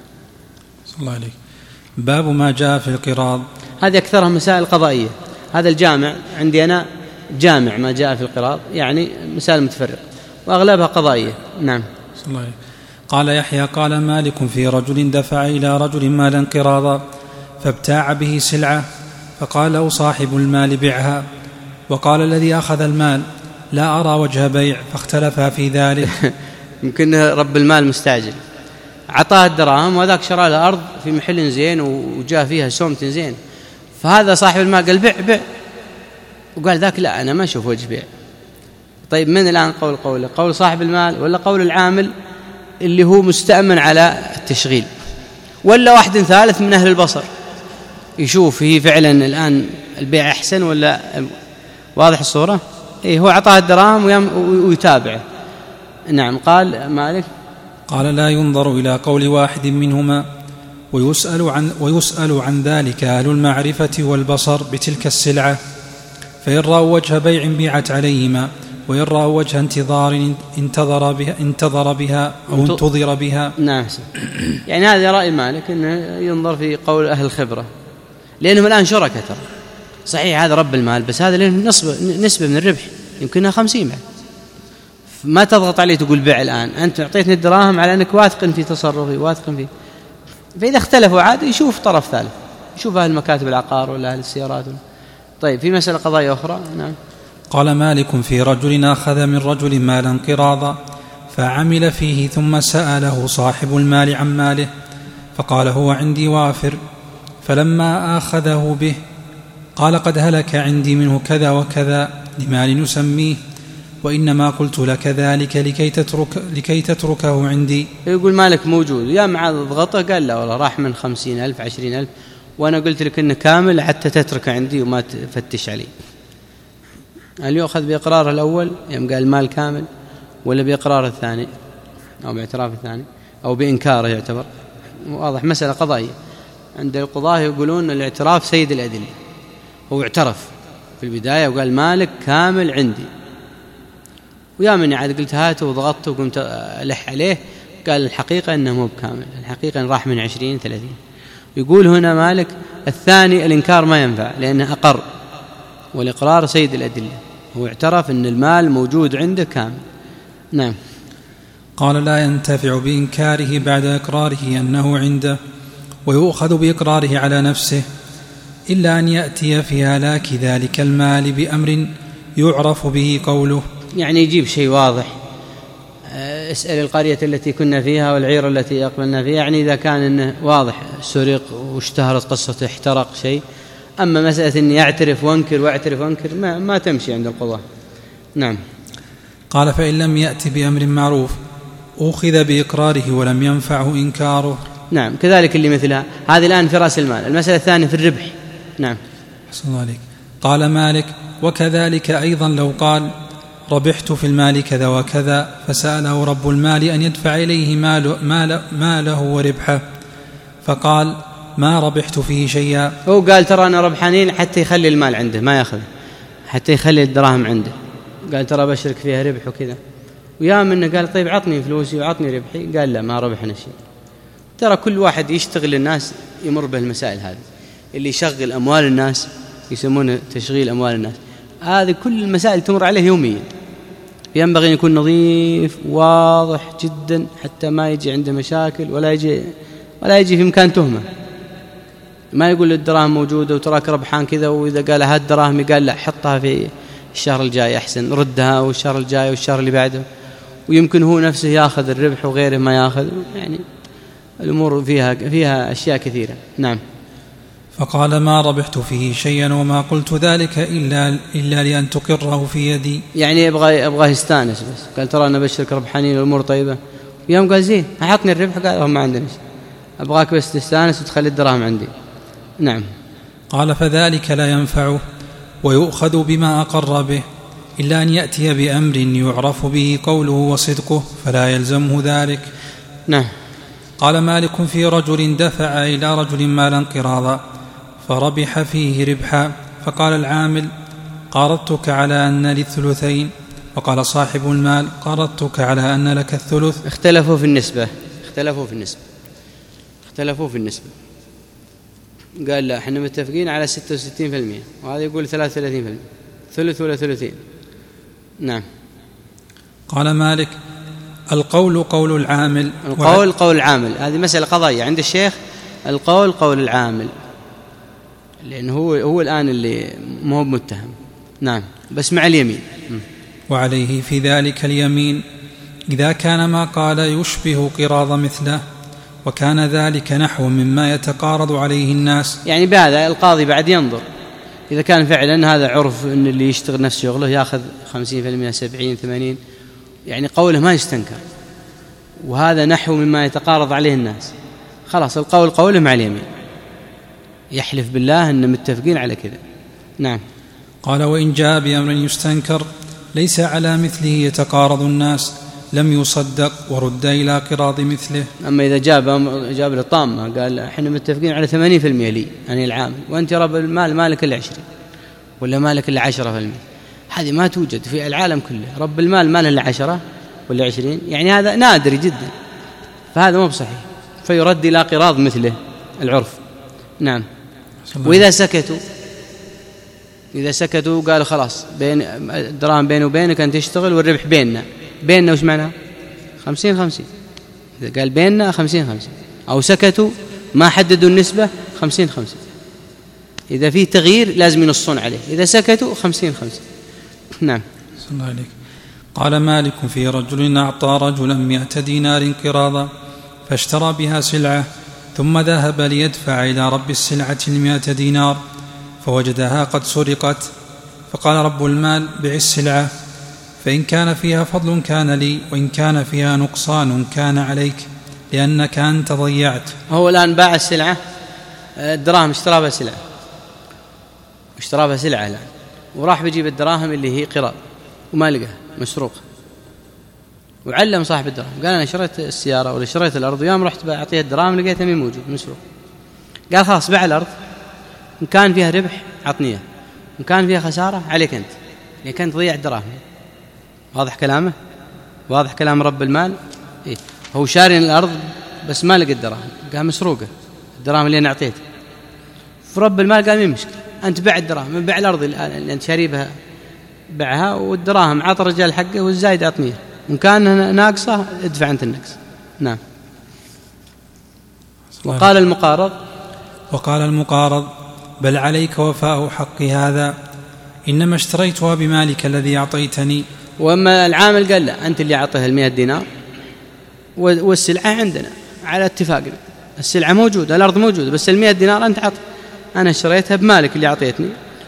صلى الله عليك. باب ما جاء في القراض. هذه أكثرها مسائل قضائية. هذا الجامع عندي أنا جامع ما جاء في القراض، يعني مسائل متفرقة وأغلبها قضائية. نعم. صلى الله عليك. قال يحيى قال مالك في رجل دفع إلى رجل مالا قراضا فابتاع به سلعة، فقال له صاحب المال بعها، وقال الذي أخذ المال لا أرى وجه بيع، فاختلفا في ذلك. يمكن رب المال مستعجل، عطاه الدراهم وذاك شرى له أرض في محل زين وجاء فيها سومة زين، فهذا صاحب المال قال بيع بيع، وقال ذاك لا أنا ما أشوف وجه بيع. طيب من الآن قول قوله؟ قول صاحب المال ولا قول العامل اللي هو مستأمن على التشغيل، ولا واحد ثالث من أهل البصر يشوف هي فعلا الآن البيع أحسن ولا؟ واضح الصورة؟ إيه، هو عطاه الدراهم ويتابعه. نعم. قال مالك قال لا ينظر إلى قول واحد منهما، ويسأل عن, ويسأل عن ذلك أهل المعرفة والبصر بتلك السلعة، فإن رأوا وجه بيع بيعت عليهما، وإن رأوا وجه انتظار انتظر بها, انتظر بها أو انتظر بها. نعم. يعني هذا رأي مالك أنه ينظر في قول أهل الخبرة، لأنهم الآن شركة. ترى صحيح هذا رب المال، بس هذا له نسبة من الربح يمكنها خمسين بعد، ما تضغط عليه تقول بيع الآن، أنت أعطيتني الدراهم على أنك واثق في تصرفي واثق فيه. فإذا اختلفوا عاد يشوف طرف ثالث، يشوف أهل مكاتب العقار ولا أهل السيارات. طيب في مسألة قضايا أخرى. نعم. قال مالك في رجل أخذ من رجل مالا قراضا فعمل فيه، ثم سأله صاحب المال عن ماله فقال هو عندي وافر، فلما أخذه به قال قد هلك عندي منه كذا وكذا لمال نسميه، وإنما قلت لك ذلك لكي, تترك لكي تتركه عندي. يقول مالك موجود يا معاذ ضغطه، قال لا والله راح من خمسين ألف عشرين ألف، وأنا قلت لك إنه كامل حتى تترك عندي وما تفتش علي. هل يؤخذ بإقرار الأول يوم قال المال كامل، ولا بإقرار الثاني أو باعتراف الثاني أو بإنكاره يعتبر؟ واضح مسألة قضائية. عند القضاة يقولون الاعتراف سيد الأدلة، هو اعترف في البداية وقال مالك كامل عندي، ويا من عاد قلت هاته وضغطته وقمت ألح عليه، قال الحقيقة إنه مو بكامل، الحقيقة إن راح من عشرين ثلاثين. يقول هنا مالك الثاني الإنكار ما ينفع لأنه أقر، والإقرار سيد الأدلة، هو اعترف أن المال موجود عنده كامل. نعم. قال لا ينتفع بإنكاره بعد إقراره أنه عنده، ويؤخذ بإقراره على نفسه، إلا أن يأتي في هلاك ذلك المال بأمر يعرف به قوله. يعني يجيب شيء واضح، اسأل القرية التي كنا فيها والعير التي أقبلنا فيها، يعني إذا كان إنه واضح سرق واشتهرت قصة احترق شيء. أما مسألة أني أعترف وأنكر وأعترف وأنكر ما, ما تمشي عند القضاء. نعم. قال فإن لم يأتي بأمر معروف أخذ بإقراره ولم ينفعه إنكاره. نعم. كذلك اللي مثلها هذه الآن في رأس المال، المسألة الثانية في الربح. نعم. حسن الله عليك. قال مالك وكذلك أيضا لو قال ربحت في المال كذا وكذا، فسأله رب المال أن يدفع إليه ماله, ماله, ماله وربحه، فقال ما ربحت فيه شيئا. هو قال ترى أنا ربحانين حتى يخلي المال عنده ما يأخذ، حتى يخلي الدراهم عنده، قال ترى بشرك فيها ربح وكذا. ويا منه قال طيب عطني فلوسي وعطني ربحي، قال لا ما ربحنا شيء. ترى كل واحد يشتغل الناس يمر به المسائل هذه، اللي يشغل أموال الناس يسمونه تشغيل أموال الناس، هذه كل المسائل تمر عليه يوميا. ينبغي أن يكون نظيف واضح جدا حتى ما يجي عنده مشاكل ولا يجي ولا يجي في مكان تهمة. ما يقول الدراهم موجودة وتراك ربحان كذا، وإذا قال هاد الدراهم قال لا حطها في الشهر الجاي أحسن، ردها والشهر الجاي والشهر اللي بعده، ويمكن هو نفسه يأخذ الربح وغيره ما يأخذ، يعني الأمور فيها فيها أشياء كثيرة. نعم. فقال: ما ربحت فيه شيئا وما قلت ذلك إلا, إلا لأن تقره في يدي. يعني أبغى أبغى يستانس بس، قال ترى أنا بشرك ربحانين والأمور طيبة. يوم قال زين أحطني الربح، قال ما عندنا شيء، أبغاك بس تستانس وتخلي الدراهم عندي. نعم. قال: فذلك لا ينفعه ويؤخذ بما أقر به، إلا أن يأتي بأمر يعرف به قوله وصدقه فلا يلزمه ذلك. نعم. قال مالك: في رجل دفع إلى رجل مالا قراضا فربح فيه ربحا، فقال العامل: قرضتك على أن لي الثلثين، وقال صاحب المال: قرضتك على أن لك الثلث. اختلفوا في النسبة اختلفوا في النسبة اختلفوا في النسبة قال لا احنا متفقين على ستة وستين بالمئة، وهذا يقول ثلاثة وثلاثين بالمئة، ثلث ولا ثلثين. نعم. قال مالك: القول قول العامل. القول وعد... قول العامل، هذه مسألة قضائية عند الشيخ. القول قول العامل، لأنه هو هو الآن اللي ما هو متهم. نعم، بس مع اليمين. وعليه في ذلك اليمين إذا كان ما قال يشبه قراض مثله، وكان ذلك نحو مما يتقارض عليه الناس. يعني بهذا القاضي بعد ينظر إذا كان فعلا هذا عرف أن اللي يشتغل نفس شغله يأخذ خمسين بالمئة سبعين ثمانين، يعني قوله ما يستنكر، وهذا نحو مما يتقارض عليه الناس، خلاص القول قوله مع اليمين، يحلف بالله أن متفقين على كذا. نعم. قال: وإن جاء بأمر يستنكر ليس على مثله يتقارض الناس لم يصدق ورد إلى قراض مثله. أما إذا جاب جاب له طامة قال إحنا متفقين على ثمانين بالمئة لي يعني العامل، وأنت رب المال مالك إلا عشرين ولا مالك إلا عشرة بالمئة، هذه ما توجد في العالم كله. رب المال ماله إلا عشرة ولا عشرين، يعني هذا نادر جدا، فهذا مو بصحيح، فيرد إلى قراض مثله العرف. نعم. وإذا سكتوا إذا سكتوا قالوا خلاص بين الدراهم بيني وبينك أن تشتغل والربح بيننا بيننا وش معناه؟ خمسين خمسين. إذا قال بيننا خمسين خمسين، أو سكتوا ما حددوا النسبة خمسين خمسين. إذا في تغيير لازم ينصون عليه، إذا سكتوا خمسين خمسين. نعم. صلى الله عليك. قال مالك: في رجل أعطى رجلا مئة دينار قراضا فاشترى بها سلعة، ثم ذهب ليدفع إلى رب السلعة المئة دينار فوجدها قد سرقت، فقال رب المال: بع السلعة، فإن كان فيها فضل كان لي، وإن كان فيها نقصان كان عليك، لأنك أنت ضيعت. هو الآن باع السلعة، الدراهم اشترى بها سلعة اشترى بها سلعة الآن، وراح بيجيب الدراهم اللي هي قراض وما لقاها مسروقة، وعلم صاحب الدراهم قال أنا شريت السيارة ولا شريت الأرض، ويوم رحت أعطيه الدراهم لقيتها مي موجود مسروق. قال خلاص باع الأرض، إن كان فيها ربح عطنيه، إن كان فيها خسارة عليك أنت، لأنك أنت ضيع الدراهم. واضح كلامه؟ واضح كلام رب المال؟ إيه؟ هو شاري الأرض بس ما لقى الدراهم، قال مسروقة الدراهم اللي أنا أعطيته. فرب المال قال مين مشكلة، أنت باع الدراهم، باع الأرض اللي أنت شاري بها بعها، والدراهم عطى الرجال حقه والزايد أعطنيه، إن كان ناقصة ادفع أنت النقص. نعم. وقال المقارض وقال المقارض: بل عليك وفاء حق هذا، إنما اشتريتها بمالك الذي أعطيتني. وأما العامل قال لا، أنت اللي أعطيها المئة دينار والسلعة عندنا على اتفاقنا، السلعة موجودة الأرض موجودة، بس المئة دينار أنت عط، أنا اشتريتها بمالك اللي أعطيتني،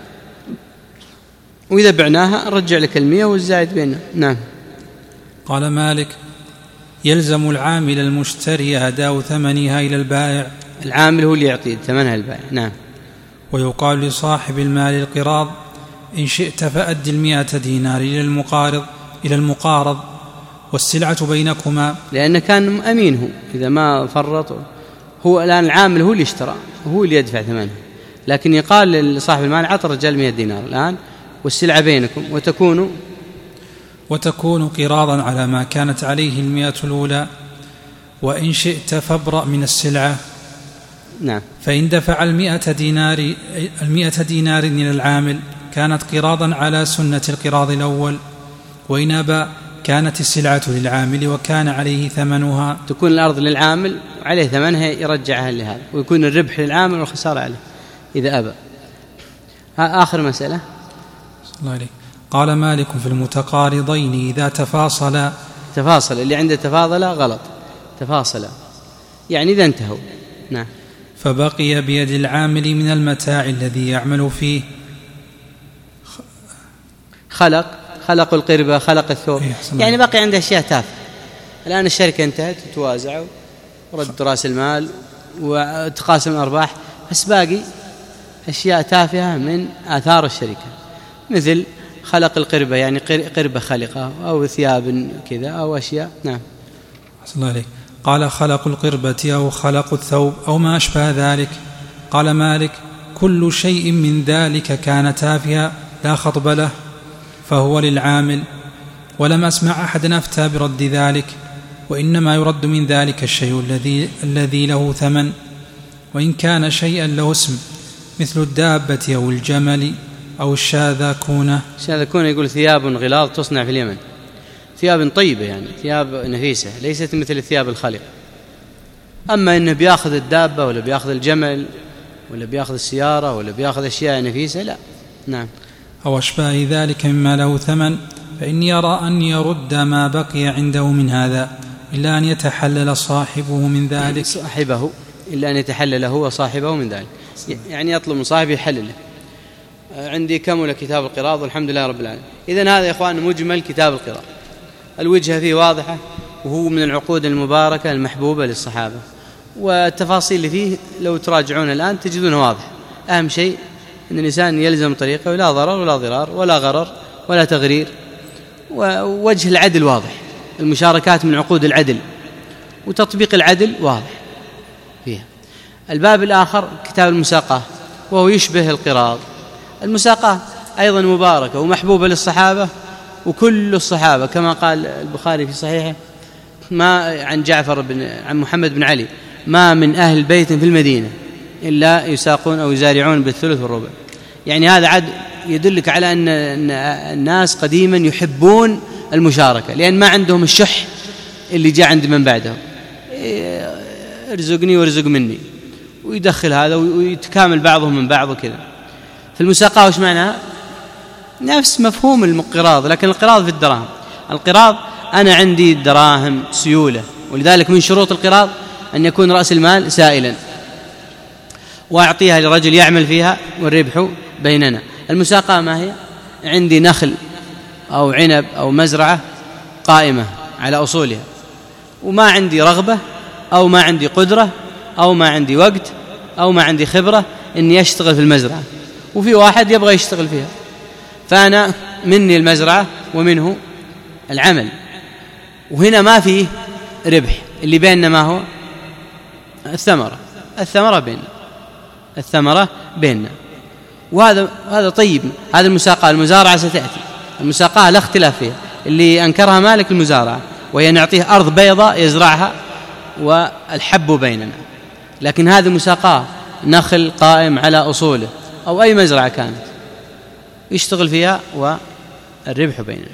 وإذا بعناها نرجع لك المئة والزايد بيننا. نعم. قال مالك: يلزم العامل المشتري أداء ثمنها إلى البائع. العامل هو اللي يعطي ثمنها البائع. نعم. ويقال لصاحب المال القراض: إن شئت فأدي المئة دينار إلى المقارض إلى المقارض والسلعة بينكما، لأنه كان أمينه إذا ما فرط. هو الآن العامل هو اللي اشترى، هو اللي يدفع ثمنها، لكن يقال لصاحب المال: عطى الرجال مئة دينار الآن والسلعة بينكم، وتكون وتكون قراضا على ما كانت عليه المئة الأولى، وإن شئت فابرأ من السلعة. نعم. فإن دفع المئة دينار المئة دينار إلى العامل كانت قراضا على سنة القراض الأول، وإن أبى كانت السلعة للعامل وكان عليه ثمنها. تكون الأرض للعامل وعليه ثمنها يرجعها لهذا، ويكون الربح للعامل والخسارة عليه إذا أبى. ها آخر مسألة. الله عليك. قال مالك: في المتقارضين إذا تفاصلا تفاصل، اللي عنده تفاضل غلط، تفاصل يعني إذا انتهوا. نعم. فبقي بيد العامل من المتاع الذي يعمل فيه خلق خلق القربة، خلق الثوب، يعني بقي عنده أشياء تافهة. الآن الشركة انتهت وتوازعوا ورد رأس المال وتقاسم الأرباح، بس باقي أشياء تافهة من آثار الشركة، مثل خلق القربة، يعني قربة خلقة أو ثياب كذا أو أشياء. نعم. أحسن الله عليك. قال خلق القربة أو خلق الثوب أو ما أشبه ذلك. قال مالك كل شيء من ذلك كان تافها لا خطب له فهو للعامل، ولم أسمع أحدا أفتى برد ذلك، وإنما يرد من ذلك الشيء الذي الذي له ثمن، وإن كان شيئا له اسم مثل الدابة أو الجمل أو الشاذكونة. الشاذكونة يقول ثياب غلاظ تصنع في اليمن، ثياب طيبة يعني ثياب نفيسة، ليست مثل الثياب الخلقة. أما إنه بياخذ الدابة ولا بياخذ الجمل ولا بياخذ السيارة ولا بياخذ أشياء نفيسة، لا. نعم. أو أشباه ذلك مما له ثمن، فإن يرى أن يرد ما بقي عنده من هذا إلا أن يتحلل صاحبه من ذلك. صاحبه إلا أن يتحلل هو صاحبه من ذلك، يعني يطلب من صاحبه يحلله. عندي كمل كتاب القراض والحمد لله رب العالمين. إذن هذا يا إخوان مجمل كتاب القراض، الوجهة فيه واضحة، وهو من العقود المباركة المحبوبة للصحابة، والتفاصيل اللي فيه لو تراجعون الآن تجدونه واضح. أهم شيء أن الإنسان يلزم طريقه، ولا ضرر ولا ضرار ولا غرر ولا تغرير، ووجه العدل واضح. المشاركات من عقود العدل، وتطبيق العدل واضح فيها. الباب الآخر كتاب المساقة، وهو يشبه القراض. المساقة أيضا مباركة ومحبوبة للصحابة، وكل الصحابة كما قال البخاري في صحيحه ما عن جعفر بن عن محمد بن علي ما من أهل بيت في المدينة إلا يساقون أو يزارعون بالثلث والربع. يعني هذا عد يدلك على أن الناس قديما يحبون المشاركة، لأن ما عندهم الشح اللي جاء عند من بعدهم، ارزقني وارزق مني، ويدخل هذا ويتكامل بعضهم من بعض وكذا. في المساقة وش معناها؟ نفس مفهوم القراض، لكن القراض في الدراهم. القراض أنا عندي دراهم سيولة، ولذلك من شروط القراض أن يكون رأس المال سائلا، وأعطيها لرجل يعمل فيها والربح بيننا. المساقة ما هي؟ عندي نخل أو عنب أو مزرعة قائمة على أصولها، وما عندي رغبة أو ما عندي قدرة أو ما عندي وقت أو ما عندي خبرة إني أشتغل في المزرعة، وفي واحد يبغى يشتغل فيها، فأنا مني المزرعة ومنه العمل، وهنا ما فيه ربح. اللي بيننا ما هو؟ الثمرة. الثمرة بيننا الثمرة بيننا وهذا هذا طيب. هذا المساقة. المزارعة ستأتي، المساقة لا اختلاف فيها، اللي أنكرها مالك المزارعة، وهي نعطيه أرض بيضاء يزرعها والحب بيننا. لكن هذه مساقة نخل قائم على أصوله أو أي مزرعة كانت يشتغل فيها والربح بيننا،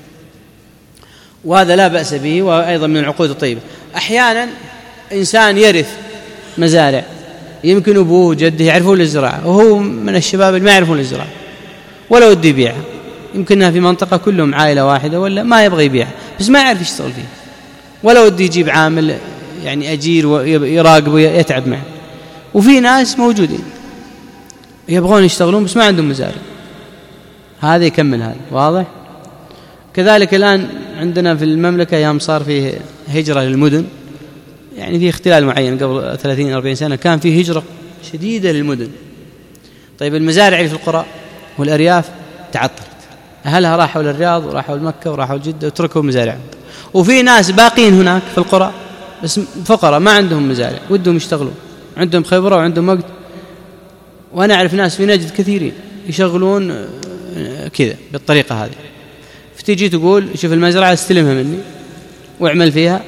وهذا لا بأس به، وأيضا من العقود الطيبة. أحيانا إنسان يرث مزارع، يمكن أبوه وجده يعرفون الزراعة، وهو من الشباب اللي ما يعرفون الزراعة ولا ودي يبيعها، يمكنها في منطقة كلهم عائلة واحدة ولا ما يبغى يبيعها، بس ما يعرف يشتغل فيها، ولا ودي يجيب عامل يعني أجير ويراقب ويتعب معه. وفي ناس موجودين يبغون يشتغلون بس ما عندهم مزارع، هذا يكمل هذا. واضح؟ كذلك الآن عندنا في المملكة يوم صار فيه هجرة للمدن، يعني في اختلال معين، قبل ثلاثين أربعين سنة كان فيه هجرة شديدة للمدن. طيب المزارع اللي في القرى والأرياف تعطلت، أهلها راحوا للرياض وراحوا لمكة وراحوا لجدة وتركوا مزارعهم، وفي ناس باقين هناك في القرى بس فقراء ما عندهم مزارع ودهم يشتغلون، عندهم خبرة وعندهم وقت. وأنا أعرف ناس في نجد كثيرين يشغلون كذا بالطريقة هذه، فتيجي تقول شوف المزرعة استلمها مني واعمل فيها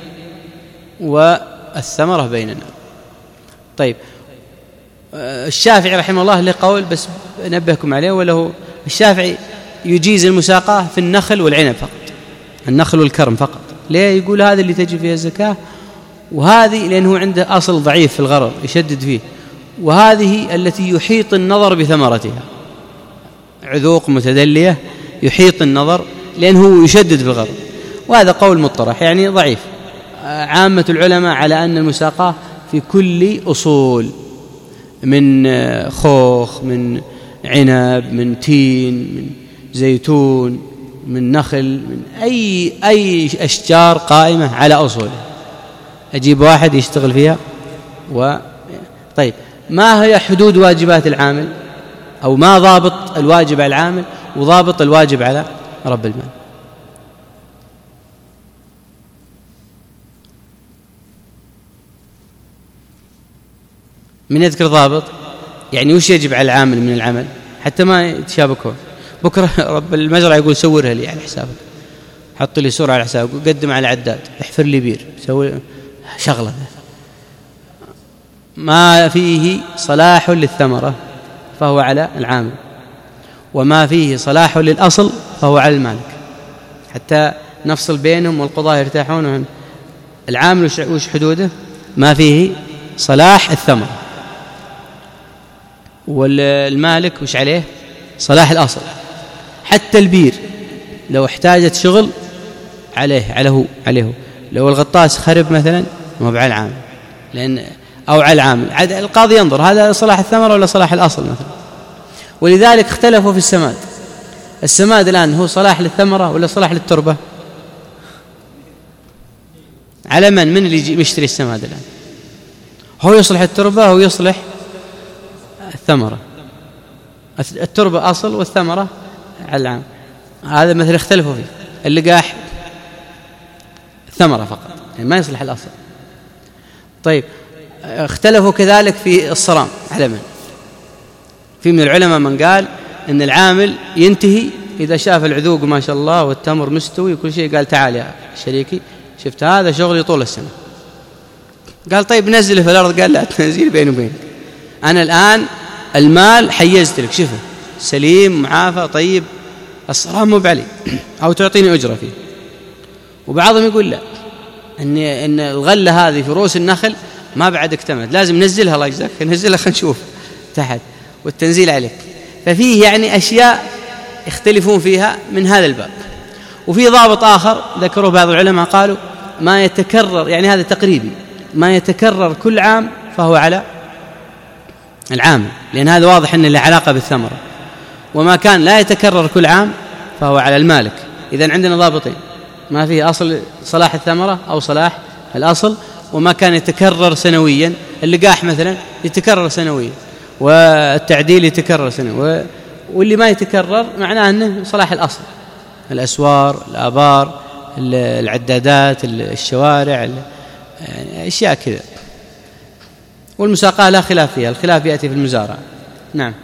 والثمرة بيننا. طيب الشافعي رحمه الله له قول بس نبهكم عليه، وله الشافعي يجيز المساقة في النخل والعنب فقط، النخل والكرم فقط. ليه؟ يقول هذا اللي تجي فيها الزكاة، وهذه لأنه عنده أصل ضعيف في الغرر يشدد فيه، وهذه التي يحيط النظر بثمرتها، عذوق متدلية يحيط النظر لأنه يشدد في الغرر. وهذا قول مطرح يعني ضعيف. عامة العلماء على أن المساقاة في كل أصول، من خوخ، من عنب، من تين، من زيتون، من نخل، من أي أي أشجار قائمة على أصوله، أجيب واحد يشتغل فيها. و طيب، ما هي حدود واجبات العامل، أو ما ضابط الواجب على العامل وضابط الواجب على رب المال؟ من يذكر ضابط؟ يعني وش يجب على العامل من العمل حتى ما يتشابكون؟ بكرة رب المزرعة يقول سورها لي على حسابك، حط لي سورة على حسابك، قدم على العداد، احفر لي بير، سوي شغلة. ما فيه صلاح للثمرة فهو على العامل، وما فيه صلاح للأصل فهو على المالك، حتى نفصل بينهم والقضاة يرتاحون. العامل وش حدوده؟ ما فيه صلاح الثمرة، والمالك وش عليه؟ صلاح الأصل. حتى البير لو احتاجت شغل عليه عليه عليه لو الغطاس خرب مثلا ما بعلى العامل، لأن أو على العامل. القاضي ينظر هذا صلاح الثمرة ولا صلاح الأصل مثلا. ولذلك اختلفوا في السماد. السماد الآن هو صلاح للثمرة ولا صلاح للتربة؟ على من من اللي يشتري السماد الآن؟ هو يصلح التربة هو يصلح الثمرة. التربة أصل والثمرة على العام. هذا مثل اختلفوا فيه. اللقاح ثمرة فقط يعني ما يصلح الأصل. طيب، اختلفوا كذلك في الصرام على من؟ في من العلماء من قال إن العامل ينتهي إذا شاف العذوق ما شاء الله والتمر مستوي وكل شيء، قال تعال يا شريكي شفت هذا شغلي طول السنة. قال طيب نزله في الأرض، قال لا تنزيل بيني وبينك، أنا الآن المال حيزت لك، شفه سليم معافى طيب، الصرام مو بعلي، أو تعطيني أجرة فيه. وبعضهم يقول لا، إن إن الغلة هذه في رؤوس النخل ما بعد اكتملت، لازم نزلها الله يجزاك، نزلها خلينا نشوف تحت والتنزيل عليك. ففيه يعني أشياء يختلفون فيها من هذا الباب. وفي ضابط آخر ذكره بعض العلماء قالوا ما يتكرر، يعني هذا تقريبي، ما يتكرر كل عام فهو على العامل، لأن هذا واضح أنه له علاقة بالثمرة. وما كان لا يتكرر كل عام فهو على المالك. إذن عندنا ضابطين، ما فيه أصل صلاح الثمرة أو صلاح الأصل، وما كان يتكرر سنويا. اللقاح مثلا يتكرر سنويا، والتعديل يتكرر سنويا، واللي ما يتكرر معناه أنه صلاح الأصل، الأسوار، الآبار، العدادات، الشوارع، يعني أشياء كذا. والمساقاة لا خلاف فيها، الخلاف يأتي في المزارع. نعم.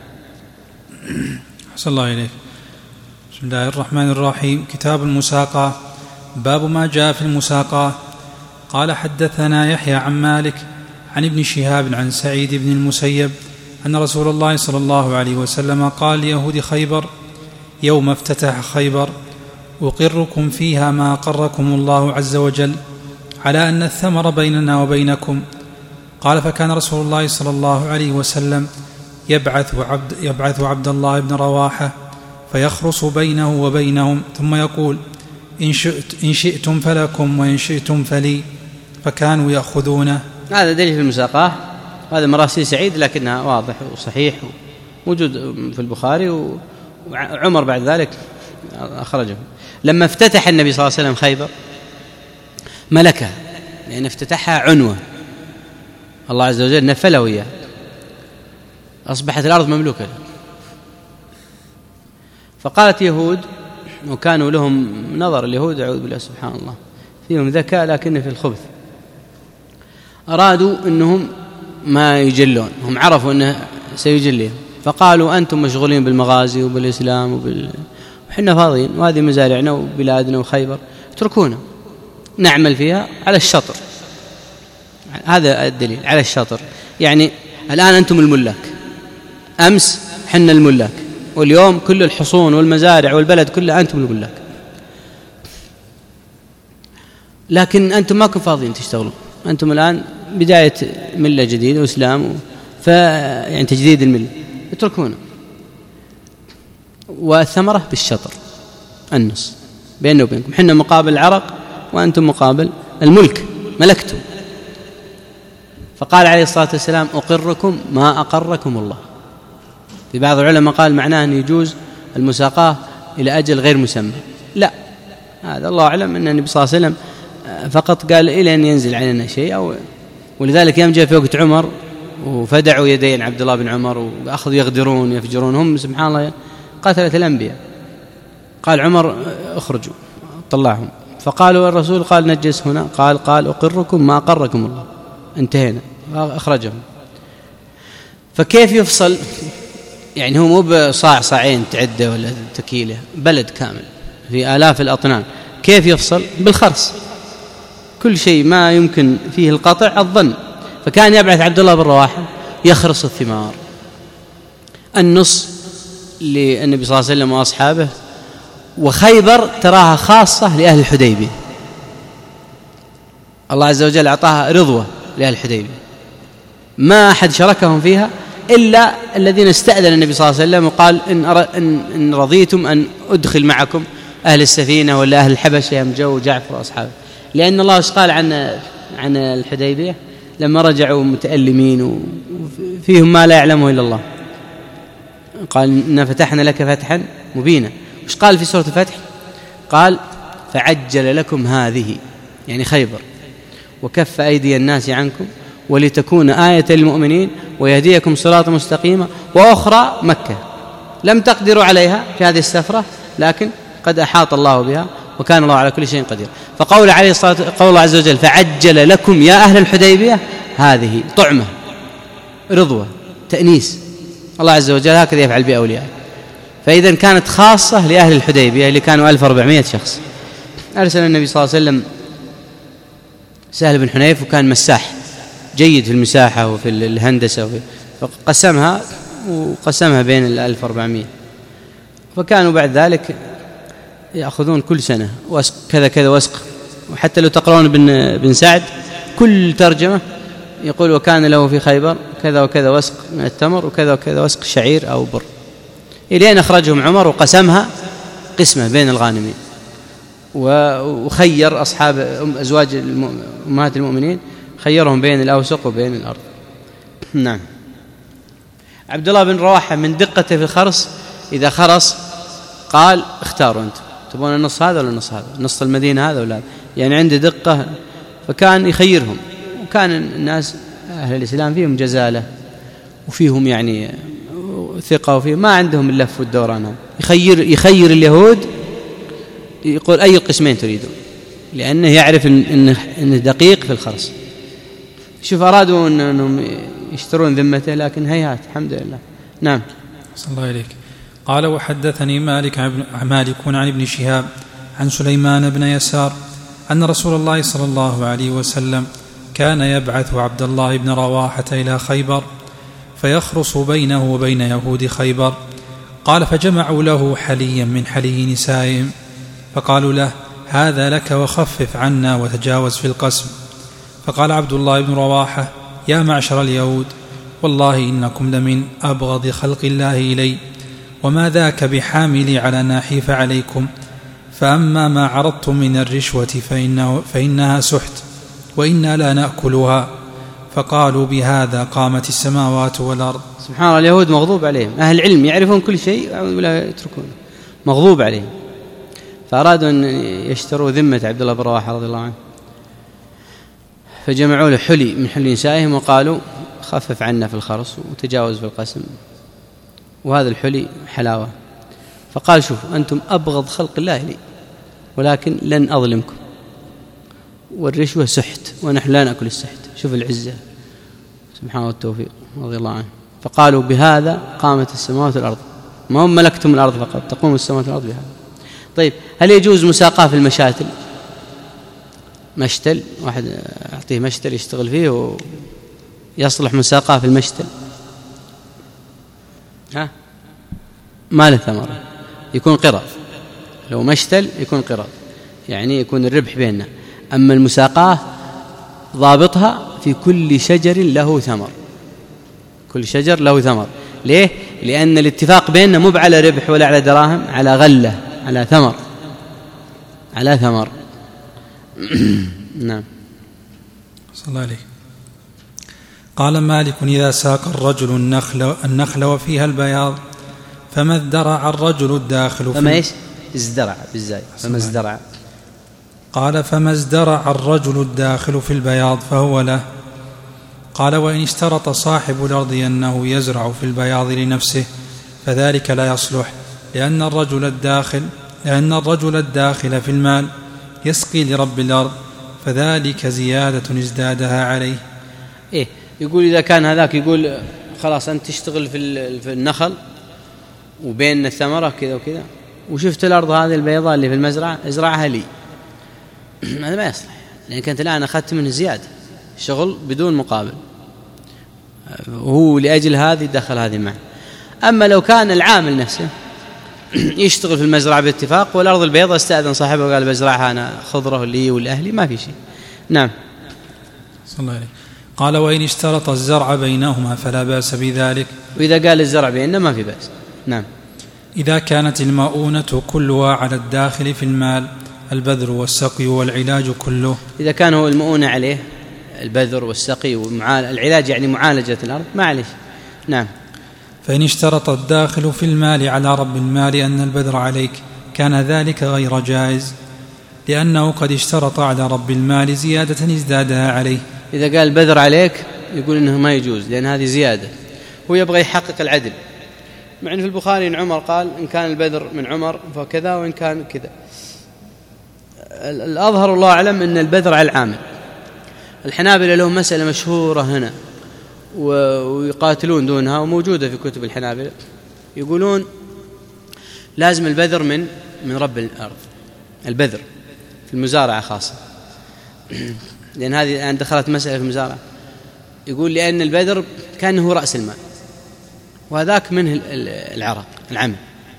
أحسن الله إليك. بسم الله الرحمن الرحيم. كتاب المساقاة. باب ما جاء في المساقاة. قال حدثنا يحيى عن مالك عن ابن شهاب عن سعيد بن المسيب أن رسول الله صلى الله عليه وسلم قال ليهود خيبر يوم افتتح خيبر: أقركم فيها ما أقركم الله عز وجل على أن الثمر بيننا وبينكم. قال: فكان رسول الله صلى الله عليه وسلم يبعث عبد, يبعث عبد الله بن رواحة فيخرص بينه وبينهم ثم يقول: إن, شئت إن شئتم فلكم وإن شئتم فلي، فكانوا يأخذونه. هذا دليل في المساقاة. هذا مراسيل سعيد لكنها واضح وصحيح موجود في البخاري، وعمر بعد ذلك أخرجه. لما افتتح النبي صلى الله عليه وسلم خيبر ملكها، لأن افتتحها عنوة، الله عز وجل نفله إياه، أصبحت الأرض مملوكة. فقالت يهود، وكانوا لهم نظر اليهود أعوذ بالله سبحان الله، فيهم ذكاء لكن في الخبث، أرادوا أنهم ما يجلون، هم عرفوا أنه سيجلهم، فقالوا أنتم مشغولين بالمغازي وبالإسلام وبال... وحنا فاضيين، وهذه مزارعنا وبلادنا وخيبر، اتركونا نعمل فيها على الشطر. هذا الدليل على الشطر، يعني الآن أنتم الملاك، أمس حنا الملاك، واليوم كل الحصون والمزارع والبلد كله أنتم الملاك، لكن أنتم ما كنتم فاضيين تشتغلوا، أنتم الآن بداية ملة جديدة وإسلام، ف يعني تجديد الملة، اتركونا. والثمرة بالشطر النص، بيننا وبينكم، حنا مقابل العرق وأنتم مقابل الملك، ملكتم. فقال عليه الصلاة والسلام أقركم ما أقركم الله. في بعض العلماء قال معناه أن يجوز المساقاة إلى أجل غير مسمى، لا، هذا الله أعلم أن النبي صلى الله عليه وسلم فقط قال إلى أن ينزل علينا شيء، أو ولذلك يوم جاء في وقت عمر وفدعوا يدين عبد الله بن عمر وأخذوا يغدرون يفجرون، هم سبحان الله قتلة الأنبياء. قال عمر اخرجوا، طلعهم، فقالوا الرسول قال نجس هنا، قال قال أقركم ما أقركم الله، انتهينا، أخرجهم. فكيف يفصل؟ يعني هو مو بصاع صاعين تعده ولا تكيله، بلد كامل في آلاف الأطنان، كيف يفصل؟ بالخرص، كل شيء ما يمكن فيه القطع الظن. فكان يبعث عبد الله بن رواحة يخرص الثمار، النص للنبي صلى الله عليه وسلم وأصحابه، وخيبر تراها خاصة لأهل الحديبية، الله عز وجل أعطاها رضوة لأهل الحديبية، ما أحد شركهم فيها إلا الذين استأذن النبي صلى الله عليه وسلم وقال إن, إن رضيتم أن أدخل معكم أهل السفينة ولا أهل الحبشة يا جو جعفر وأصحابه. لأن الله قال عن عن الحديبية لما رجعوا متألمين وفيهم ما لا يعلمه إلا الله، قال إن فتحنا لك فتحا مبينا. وش قال في سورة الفتح؟ قال فعجل لكم هذه، يعني خيبر، وكف أيدي الناس عنكم ولتكون آية للمؤمنين ويهديكم صراطا مستقيما، وأخرى مكة لم تقدروا عليها في هذه السفرة لكن قد أحاط الله بها وكان الله على كل شيء قدير. فقول عليه الصلاة قول الله عز وجل فعجل لكم يا أهل الحديبية، هذه طعمة، رضوة، تأنيس، الله عز وجل هكذا يفعل بأوليائه. فإذا كانت خاصة لأهل الحديبية اللي كانوا ألف وأربعمائة شخص. أرسل النبي صلى الله عليه وسلم سهل بن حنيف، وكان مساح جيد في المساحة وفي الهندسة وفي، فقسمها وقسمها بين الألف وأربعمائة. فكانوا بعد ذلك يأخذون كل سنة وسق كذا كذا وسق، وحتى لو تقرون بن, بن سعد كل ترجمة يقول وكان له في خيبر كذا وكذا وسق من التمر وكذا وكذا وسق شعير أو بر، إلين أخرجهم عمر وقسمها قسمة بين الغانمين، وخير أصحاب أزواج أمهات المؤمنين، خيرهم بين الأوسق وبين الأرض. نعم. عبد الله بن رواحة من دقته في الخرص إذا خرص قال اختاروا أنتم، تبون النص هذا ولا النص هذا، نص المدينة هذا ولا هذا، يعني عنده دقة. فكان يخيرهم، وكان الناس أهل الإسلام فيهم جزالة وفيهم يعني ثقة، وفيهم ما عندهم اللف والدوران، يخير يخير اليهود، يقول أي القسمين تريدون، لأنه يعرف إنه, إنه دقيق في الخرص. شوف أرادوا أنهم يشترون ذمته لكن هيهات، الحمد لله. نعم. صلى الله عليك. قال وحدثني مالك عن مالك عن ابن شهاب عن سليمان بن يسار أن رسول الله صلى الله عليه وسلم كان يبعث عبد الله بن رواحة إلى خيبر فيخرص بينه وبين يهود خيبر. قال فجمعوا له حليا من حلي نسائهم، فقالوا له هذا لك وخفف عنا وتجاوز في القسم. فقال عبد الله بن رواحة يا معشر اليهود، والله إنكم لمن أبغض خلق الله إلي، وما ذاك بحاملي على ناحيف عليكم، فأما ما عرضتم من الرشوة فإنه فإنها سحت وإنا لا نأكلها. فقالوا بهذا قامت السماوات والأرض. سبحان الله، اليهود مغضوب عليهم، أهل العلم يعرفون كل شيء ولا يتركونه، مغضوب عليهم. فأرادوا أن يشتروا ذمة عبد الله بن رواحة رضي الله عنه، فجمعوا له حلي من حلي نسائهم وقالوا خفف عنا في الخرص وتجاوز في القسم، وهذا الحلي حلاوة. فقال شوفوا أنتم أبغض خلق الله لي، ولكن لن أظلمكم، والرشوة سحت ونحن لا نأكل السحت. شوف العزة سبحانه والتوفيق رضي الله عنه. فقالوا بهذا قامت السماوات والأرض، ما هم ملكتم الأرض فقط، تقوم السماوات والأرض بهذا. طيب هل يجوز مساقاه في المشاتل؟ مشتل، واحد أعطيه مشتل يشتغل فيه ويصلح مساقاه في المشتل، ها ما له ثمرة، يكون قرض. لو مشتل يكون قرض، يعني يكون الربح بيننا. أما المساقاه ضابطها في كل شجر له ثمر، كل شجر له ثمر. ليه؟ لأن الاتفاق بيننا مو على ربح ولا على دراهم، على غلة، على ثمر. على ثمر. نعم. صلى الله عليه. قال مالك: إذا ساق الرجل النخل, النخل وفيها البياض فما ازدرع الرجل الداخل فما إيش ازدرع بالزاي فما ازدرع قال: فما ازدرع الرجل الداخل في البياض فهو له. قال: وإن اشترط صاحب الأرض أنه يزرع في البياض لنفسه فذلك لا يصلح، لأن الرجل الداخل لأن الرجل الداخل في المال يسقي لرب الأرض، فذلك زيادة ازدادها عليه. إيه يقول إذا كان هذاك يقول خلاص أنت تشتغل في النخل وبين الثمرة كذا وكذا، وشفت الأرض هذه البيضاء اللي في المزرعة ازرعها لي، هذا ما يصلح، لأنك أنت الآن أخذت منه زيادة شغل بدون مقابل، وهو لأجل هذه دخل هذه معه. أما لو كان العامل نفسه يشتغل في المزرعة باتفاق والأرض البيضاء استأذن صاحبه وقال بزرعها أنا خضرة لي ولأهلي، ما في شيء. نعم. صلى الله عليه. قال: وإن اشترط الزرع بينهما فلا بأس بذلك. وإذا قال الزرع بيننا ما في بأس. نعم. إذا كانت المؤونة كلها على الداخل في المال، البذر والسقي والعلاج كله. إذا كان هو المؤونة عليه البذر والسقي والعلاج يعني معالجة الأرض ما عليه. نعم. فإن اشترط الداخل في المال على رب المال أن البذر عليك كان ذلك غير جائز، لأنه قد اشترط على رب المال زيادة ازدادها عليه. إذا قال البذر عليك يقول إنه ما يجوز، لأن هذه زيادة، هو يبغى يحقق العدل، مع أن في البخاري إن عمر قال إن كان البذر من عمر فكذا وإن كان كذا. الأظهر الله أعلم أن البذر على العامل. الحنابلة لهم مسألة مشهورة هنا ويقاتلون دونها وموجودة في كتب الحنابلة، يقولون لازم البذر من من رب الأرض، البذر في المزارعة خاصة، لأن هذه الآن دخلت مسألة في المزارعة. يقول لأن البذر كأنه رأس المال وهذاك منه العرق العمل،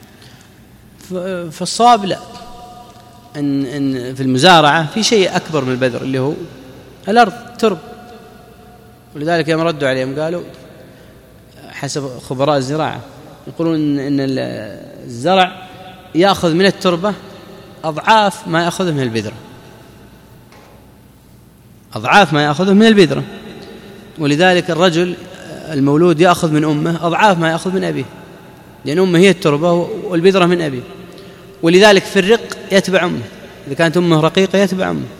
فالصواب لا، إن, إن في المزارعة في شيء أكبر من البذر اللي هو الأرض ترب. ولذلك يوم ردوا عليهم قالوا حسب خبراء الزراعة يقولون إن الزرع يأخذ من التربة أضعاف ما يأخذه من البذرة، أضعاف ما يأخذه من البذرة. ولذلك الرجل المولود يأخذ من أمه أضعاف ما يأخذ من أبيه، لأن أمه هي التربة والبذرة من أبيه. ولذلك في الرق يتبع أمه، إذا كانت أمه رقيقة يتبع أمه،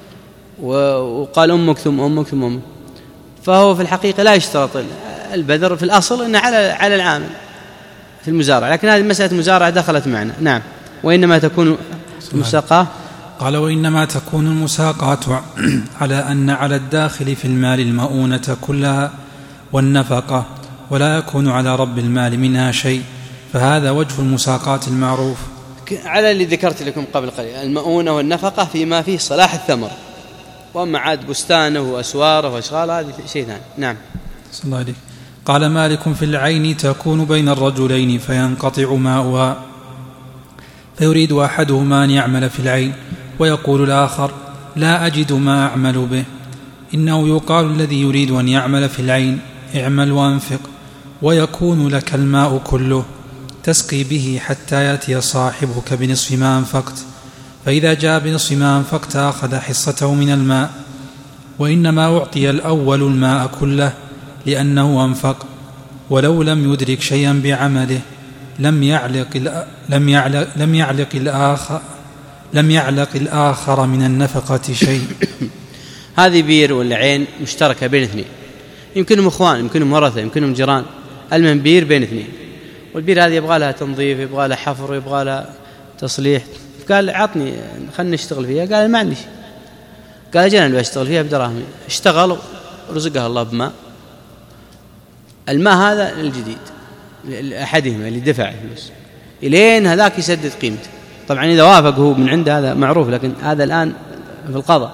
وقال أمك ثم أمك ثم أمك. فهو في الحقيقة لا يشترط البذر في الأصل إنه على على العامل في المزارعة، لكن هذه مسألة المزارعة دخلت معنا. نعم. وإنما تكون المساقاة. قال: وإنما تكون المساقاة على أن على الداخل في المال المؤونة كلها والنفقة، ولا يكون على رب المال منها شيء، فهذا وجه المساقاة المعروف. على اللي ذكرت لكم قبل قليل، المؤونة والنفقة فيما فيه صلاح الثمر، وأما عاد بستانه وأسواره وأشغاله هذا شيء ثاني. نعم. صلى الله عليه. قال مالك: في العين تكون بين الرجلين فينقطع ماؤها، فيريد أحدهما أن يعمل في العين ويقول الآخر: لا أجد ما أعمل به. إنه يقال الذي يريد أن يعمل في العين اعمل وأنفق، ويكون لك الماء كله تسقي به حتى يأتي صاحبك بنصف ما أنفقت، فإذا جاء بنصف ما أنفقت أخذ حصته من الماء. وإنما أعطي الأول الماء كله لأنه أنفق، ولو لم يدرك شيئا بعمله لم يعلق لم يعلق لم يعلق الآخر لم يعلق الآخر من النفقة شيء. هذه بير ولا عين مشتركة بين اثنين، يمكنهم إخوان، يمكنهم ورثة، يمكنهم جيران، المهم بير بين اثنين، والبير هذه يبغى لها تنظيف، يبغى لها حفر، يبغى لها تصليح. قال عطني خلني نشتغل فيها، قال ما عندي شيء. قال أجل أنا بشتغل فيها بدراهمي. اشتغل ورزقها الله بماء. الماء هذا الجديد لأحدهما اللي دفع فلوس إلين هذاك يسدد قيمته. طبعا إذا وافق هو من عنده هذا معروف، لكن هذا الآن في القضاء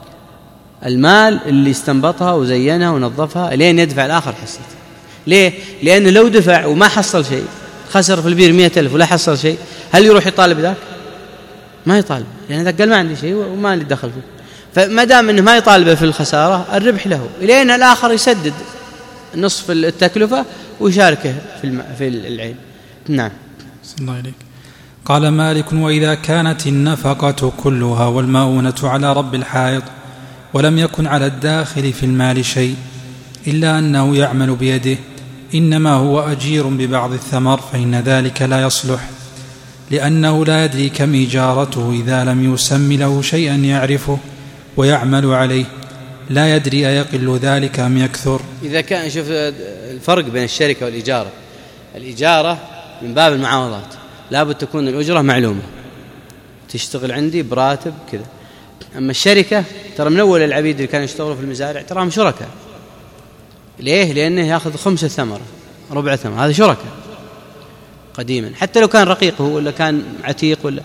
المال اللي استنبطها وزينها ونظفها إلين يدفع الآخر حصته. ليه؟ لأنه لو دفع وما حصل شيء، خسر في البير مئة ألف ولا حصل شيء، هل يروح يطالب ذاك؟ ما يطالب، لأن ذاك قال ما عندي شيء وما لي دخل فيه. فما دام أنه ما يطالبه في الخسارة الربح له، إلين الآخر يسدد نصف التكلفة ويشاركه في في العين. نعم. صلى الله عليك. قال مالك: وإذا كانت النفقة كلها والمؤونة على رب الحائط ولم يكن على الداخل في المال شيء إلا أنه يعمل بيده، إنما هو أجير ببعض الثمر، فإن ذلك لا يصلح، لأنه لا يدري كم إجارته إذا لم يسم له شيئا يعرفه ويعمل عليه، لا يدري أيقل ذلك أم يكثر. إذا كان شوف الفرق بين الشركة والإجارة، الإجارة من باب المعاوضات، لابد تكون الأجرة معلومة، تشتغل عندي براتب كذا. أما الشركة ترى من أول العبيد اللي كانوا يشتغلوا في المزارع تراهم شركاء. ليه؟ لأنه يأخذ خمس الثمرة ربع الثمرة، هذا شركاء قديما، حتى لو كان رقيق هو ولا كان عتيق ولا.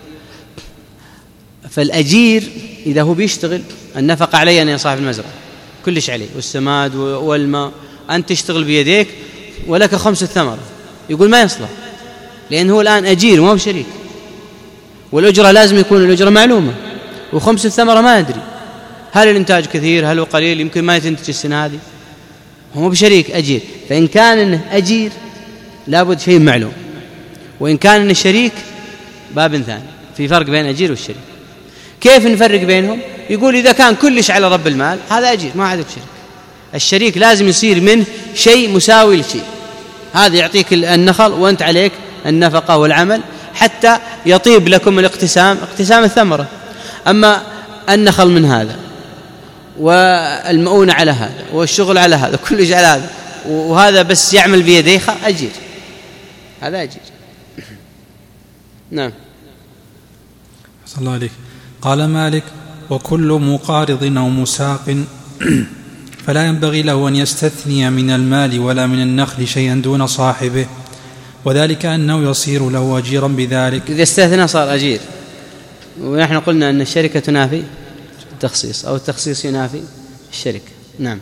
فالأجير إذا هو بيشتغل النفقة عليه أن صاحب المزرعة كلش عليه، والسماد والماء، أنت تشتغل بيديك ولك خمس الثمرة، يقول ما يصلح، لأن هو الآن أجير وما هو شريك، والأجرة لازم يكون الأجرة معلومة، وخمس الثمرة ما أدري هل الإنتاج كثير هل هو قليل، يمكن ما يتنتج السنة هذه، هو بشريك أجير. فإن كان إنه أجير لابد شيء معلوم، وإن كان إنه شريك باب ثاني. في فرق بين أجير والشريك. كيف نفرق بينهم؟ يقول إذا كان كلش على رب المال هذا أجير ما عندك شريك. الشريك لازم يصير منه شيء مساوي لشيء، هذا يعطيك النخل وأنت عليك النفقة والعمل حتى يطيب لكم الاقتسام، اقتسام الثمرة. أما النخل من هذا والمؤونة على هذا والشغل على هذا كلش على هذا، وهذا بس يعمل بيديه أجير، هذا أجير. نعم. صلى الله عليه. قال مالك: وكل مقارض أو مساق فلا ينبغي له أن يستثني من المال ولا من النخل شيئا دون صاحبه، وذلك أنه يصير له أجيرا بذلك. إذا استثنى صار أجير. ونحن قلنا أن الشركة تنافي التخصيص، أو التخصيص ينافي الشركة. نعم.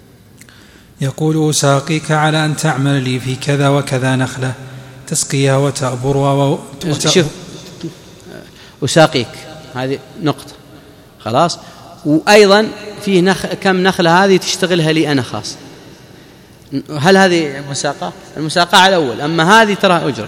يقول: أساقيك على أن تعمل لي في كذا وكذا نخلة تسقيها وتأبرها و... شوف، أساقيك هذه نقطة خلاص. وأيضا فيه نخ... كم نخلة هذه تشتغلها لي أنا خاص. هل هذه مساقة؟ المساقة على الأول، أما هذه ترى أجرة.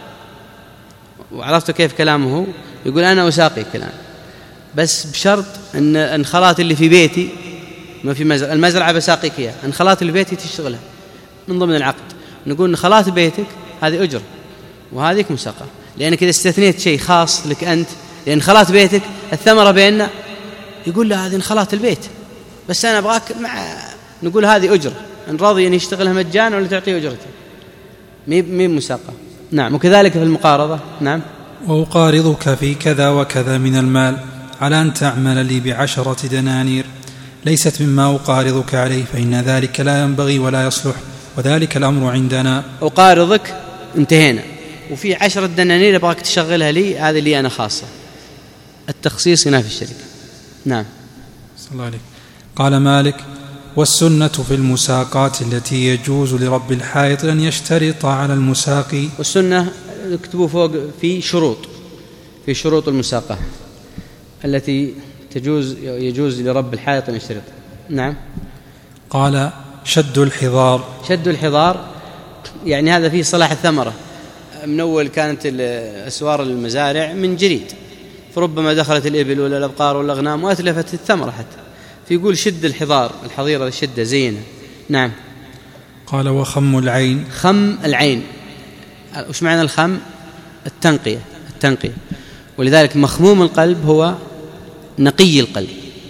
وعرفت كيف كلامه؟ يقول أنا أساقي كلام، بس بشرط أن الخلاط اللي في بيتي ما في مزرعة، المزرعة بساقيك إياها، الخلاط اللي بيتي تشتغلها من ضمن العقد. نقول أن خلاط بيتك هذه أجرة وهذيك مساقة، لأنك إذا استثنيت شيء خاص لك أنت، لأن خلاط بيتك الثمرة بيننا، يقول له هذه خلاط البيت بس أنا أبغاك مع، نقول هذه أجرة، إن راضي أن يشتغلها مجانا ولا تعطيه أجرته، مي مساقة. نعم. وكذلك في المقارضة. نعم. وأقارضك في كذا وكذا من المال على أن تعمل لي بعشرة دنانير ليست مما أقارضك عليه، فإن ذلك لا ينبغي ولا يصلح، وذلك الأمر عندنا. أقارضك انتهينا، وفي عشرة دنانير أبغاك تشغلها لي، هذه لي أنا خاصة. التخصيص هنا في الشركة. نعم. صلى الله عليه. قال مالك: والسنة في المساقات التي يجوز لرب الحائط أن يشترط على المساقي. والسنة اكتبوا فوق في شروط، في شروط المساقة التي تجوز يجوز لرب الحائط أن يشترط. نعم. قال: شد الحضار. شد الحضار يعني هذا فيه صلاح الثمرة. من أول كانت أسوار المزارع من جريد، فربما دخلت الإبل ولا الأبقار ولا الأغنام وأتلفت الثمرة حتى، فيقول شد الحضار، الحظيرة الشدة زينة. نعم. قال: وخم العين. خم العين، وش معنى الخم؟ التنقية، التنقية. ولذلك مخموم القلب هو نقي القلب،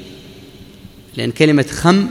لأن كلمة خم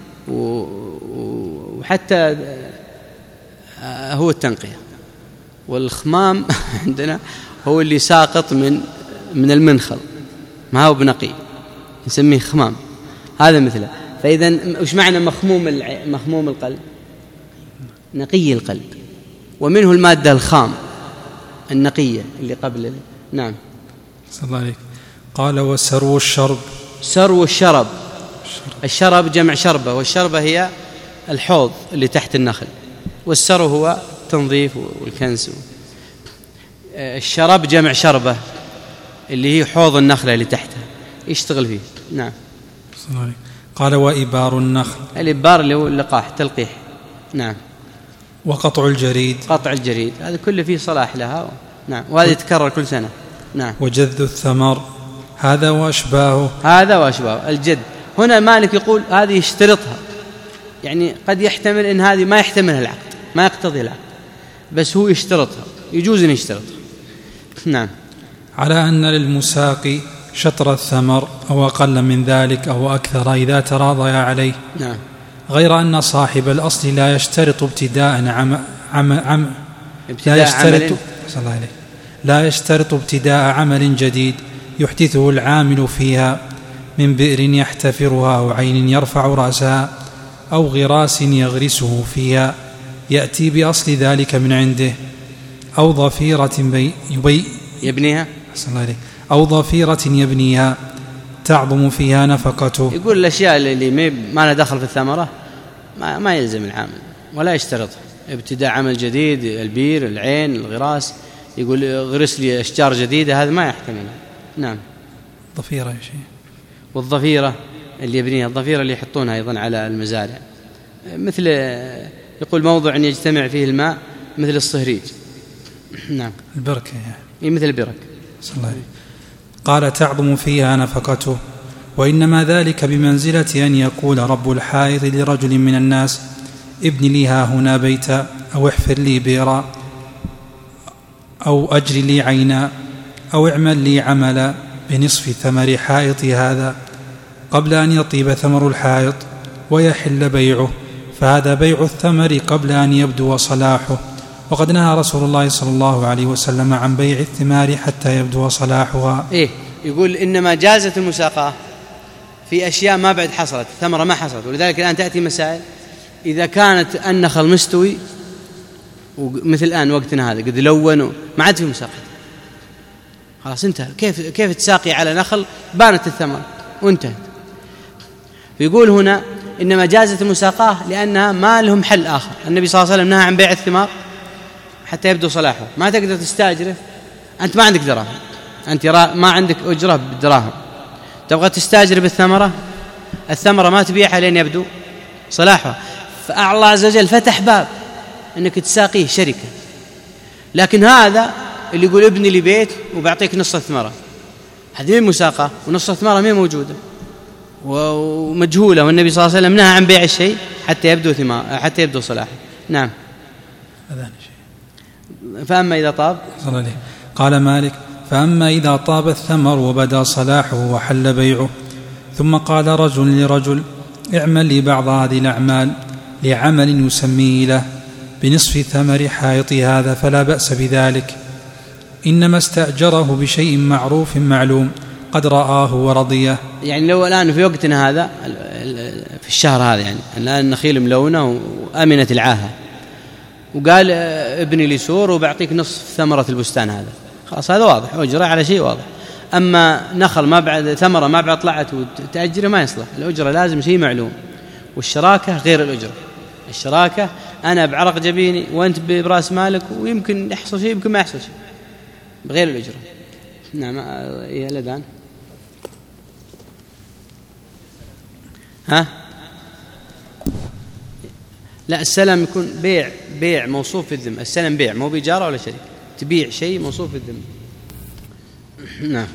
وحتى هو التنقية. والخمام عندنا هو اللي ساقط من من المنخل، ما هو بنقي، نسميه خمام، هذا مثله. فإذا وش معنى مخموم الع... مخموم القلب؟ نقي القلب، ومنه المادة الخام النقية اللي قبل. نعم. صلى الله عليه. قال: وسرو الشرب. سرو الشرب، الشرب جمع شربة، والشربة هي الحوض اللي تحت النخل، والسرو هو تنظيف والكنس. الشرب جمع شربة اللي هي حوض النخلة اللي تحتها يشتغل فيه. نعم. صلى الله عليه. قال: وإبار النخل. الإبار اللي هو اللقاح، تلقيح. نعم. وقطع الجريد. قطع الجريد هذا كله فيه صلاح لها نعم، وهذا يتكرر كل سنة. نعم. وجذ الثمر هذا وأشباهه، هذا وأشباهه الجد. هنا مالك يقول هذه يشترطها، يعني قد يحتمل إن هذه ما يحتملها العقد، ما يقتضي العقد، بس هو يشترطها، يجوز أن يشترطها. نعم. على أن للمساقي شطر الثمر أو أقل من ذلك أو أكثر إذا تراضي عليه. نعم. غير أن صاحب الأصل لا يشترط ابتداء عم عم عم ابتداء لا يشترط عمل صلى الله عليه لا يشترط ابتداء عمل جديد يحدثه العامل فيها من بئر يحتفرها أو عين يرفع رأسها أو غراس يغرسه فيها يأتي بأصل ذلك من عنده، أو ضفيرة بي يبي يبنيها صلى الله عليه أو ضفيرة يبنيها تعظم فيها نفقته. يقول الأشياء اللي ما لها دخل في الثمرة ما, ما يلزم العامل ولا يشترطها. ابتداء عمل جديد، البير، العين، الغراس، يقول غرس لي أشجار جديدة، هذا ما يحتملها. نعم. ضفيرة يا شيء. والضفيرة اللي يبنيها، الضفيرة اللي يحطونها أيضا على المزارع، مثل يقول موضع يجتمع فيه الماء مثل الصهريج. نعم. البركة يعني. مثل البرك. صلى الله عليه. قال تعظم فيها نفقته، وإنما ذلك بمنزلة أن يقول رب الحائط لرجل من الناس ابن لي ها هنا بيتا أو احفر لي بئرا أو أجري لي عينا أو اعمل لي عملا بنصف ثمر حائط هذا قبل أن يطيب ثمر الحائط ويحل بيعه، فهذا بيع الثمر قبل أن يبدو صلاحه. وقد نهى رسول الله صلى الله عليه وسلم عن بيع الثمار حتى يبدو صلاحها. إيه؟ يقول إنما جازت المساقاة في أشياء ما بعد حصلت، ثمرة ما حصلت، ولذلك الآن تأتي مسائل إذا كانت النخل مستوي ومثل الآن وقتنا هذا قد لون ما عاد في مساقة، خلاص انتهى. كيف كيف تساقي على نخل بانت الثمرة وانتهت؟ فيقول هنا إنما جازت المساقاة لأنها ما لهم حل آخر. النبي صلى الله عليه وسلم نهى عن بيع الثمار حتى يبدو صلاحه، ما تقدر تستأجره، أنت ما عندك دراهم، أنت ما عندك أجرة بالدراهم، تبغى تستأجر بالثمرة، الثمرة ما تبيعها لين يبدو صلاحها. فالله عز وجل فتح باب أنك تساقيه شركة. لكن هذا اللي يقول ابني لي بيت وبعطيك نص الثمرة، هذه مين مساقة؟ ونص الثمرة مين موجودة ومجهولة، والنبي صلى الله عليه وسلم نهى عن بيع الشيء حتى يبدو ثمار حتى يبدو صلاحه. نعم. فأما إذا طاب قال مالك فأما إذا طاب الثمر وبدا صلاحه وحل بيعه، ثم قال رجل لرجل اعمل لي بعض هذه الأعمال لعمل يسميه له بنصف ثمر حائط هذا فلا بأس بذلك، إنما استأجره بشيء معروف معلوم قد رآه ورضيه. يعني لو الآن في وقتنا هذا في الشهر هذا، يعني الآن النخيل ملونة وآمنة العاهة، وقال ابني لي سور وبعطيك نصف ثمرة البستان هذا، خلاص هذا واضح، أجرة على شيء واضح. أما نخل ما بعد ثمرة ما بعد طلعت وتأجره ما يصلح، الأجرة لازم شيء معلوم، والشراكة غير الأجرة. الشراكة أنا بعرق جبيني وأنت برأس مالك، ويمكن يحصل شيء يمكن ما يحصل شيء، بغير الأجرة. نعم. إيه الأذان؟ ها؟ لا، السلم يكون بيع بيع موصوف في الذمة. السلم بيع، مو بإجارة ولا شركة، تبيع شيء موصوف في الذمة. نعم.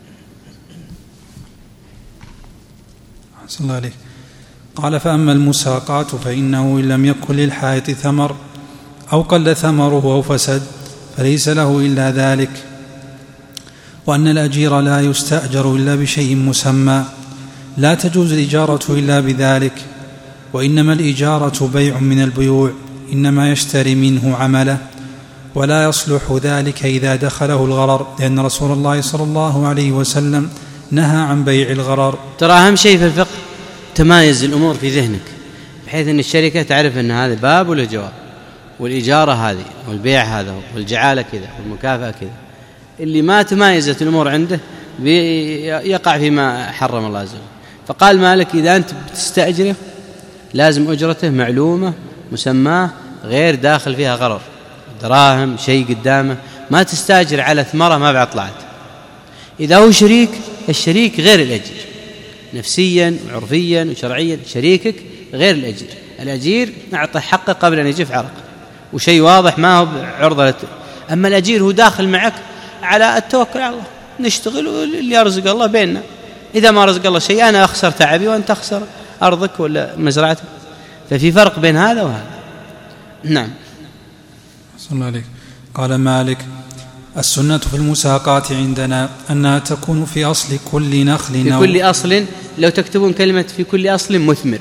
صلى الله عليه. قال فأما المساقات فإنه إن لم يكن للحائط ثمر أو قل ثمره أو فسد فليس له إلا ذلك، وأن الأجير لا يستأجر إلا بشيء مسمى، لا تجوز الإجارة إلا بذلك، وإنما الإجارة بيع من البيوع إنما يشتري منه عمله، ولا يصلح ذلك إذا دخله الغرر، لأن رسول الله صلى الله عليه وسلم نهى عن بيع الغرر. ترى أهم شيء في الفقه تمايز الأمور في ذهنك، بحيث أن الشركة تعرف أن هذا باب وله جواب، والإجارة هذه والبيع هذا والجعالة كذا والمكافأة كذا. اللي ما تمايزت الأمور عنده يقع فيما حرم الله عز وجل. فقال مالك إذا أنت بتستأجره لازم أجرته معلومة مسماه، غير داخل فيها غرر، دراهم شيء قدامه، ما تستأجر على ثمرة ما بعد طلعت. إذا هو شريك، الشريك غير الأجير نفسيا وعرفيا وشرعيا، شريكك غير الأجير. الأجير أعطى حقه قبل أن يجف عرق، وشيء واضح ما هو عرضة أما الأجير هو داخل معك على التوكل على الله، نشتغل واللي يرزق الله بيننا، إذا ما رزق الله شيء أنا أخسر تعبي وأنت أخسر أرضك ولا مزرعتك، ففي فرق بين هذا وهذا. نعم. صلى الله عليك. قال مالك: السنة في المساقات عندنا أنها تكون في أصل كل نخل، في كل أصل، لو تكتبون كلمة في كل أصل مثمر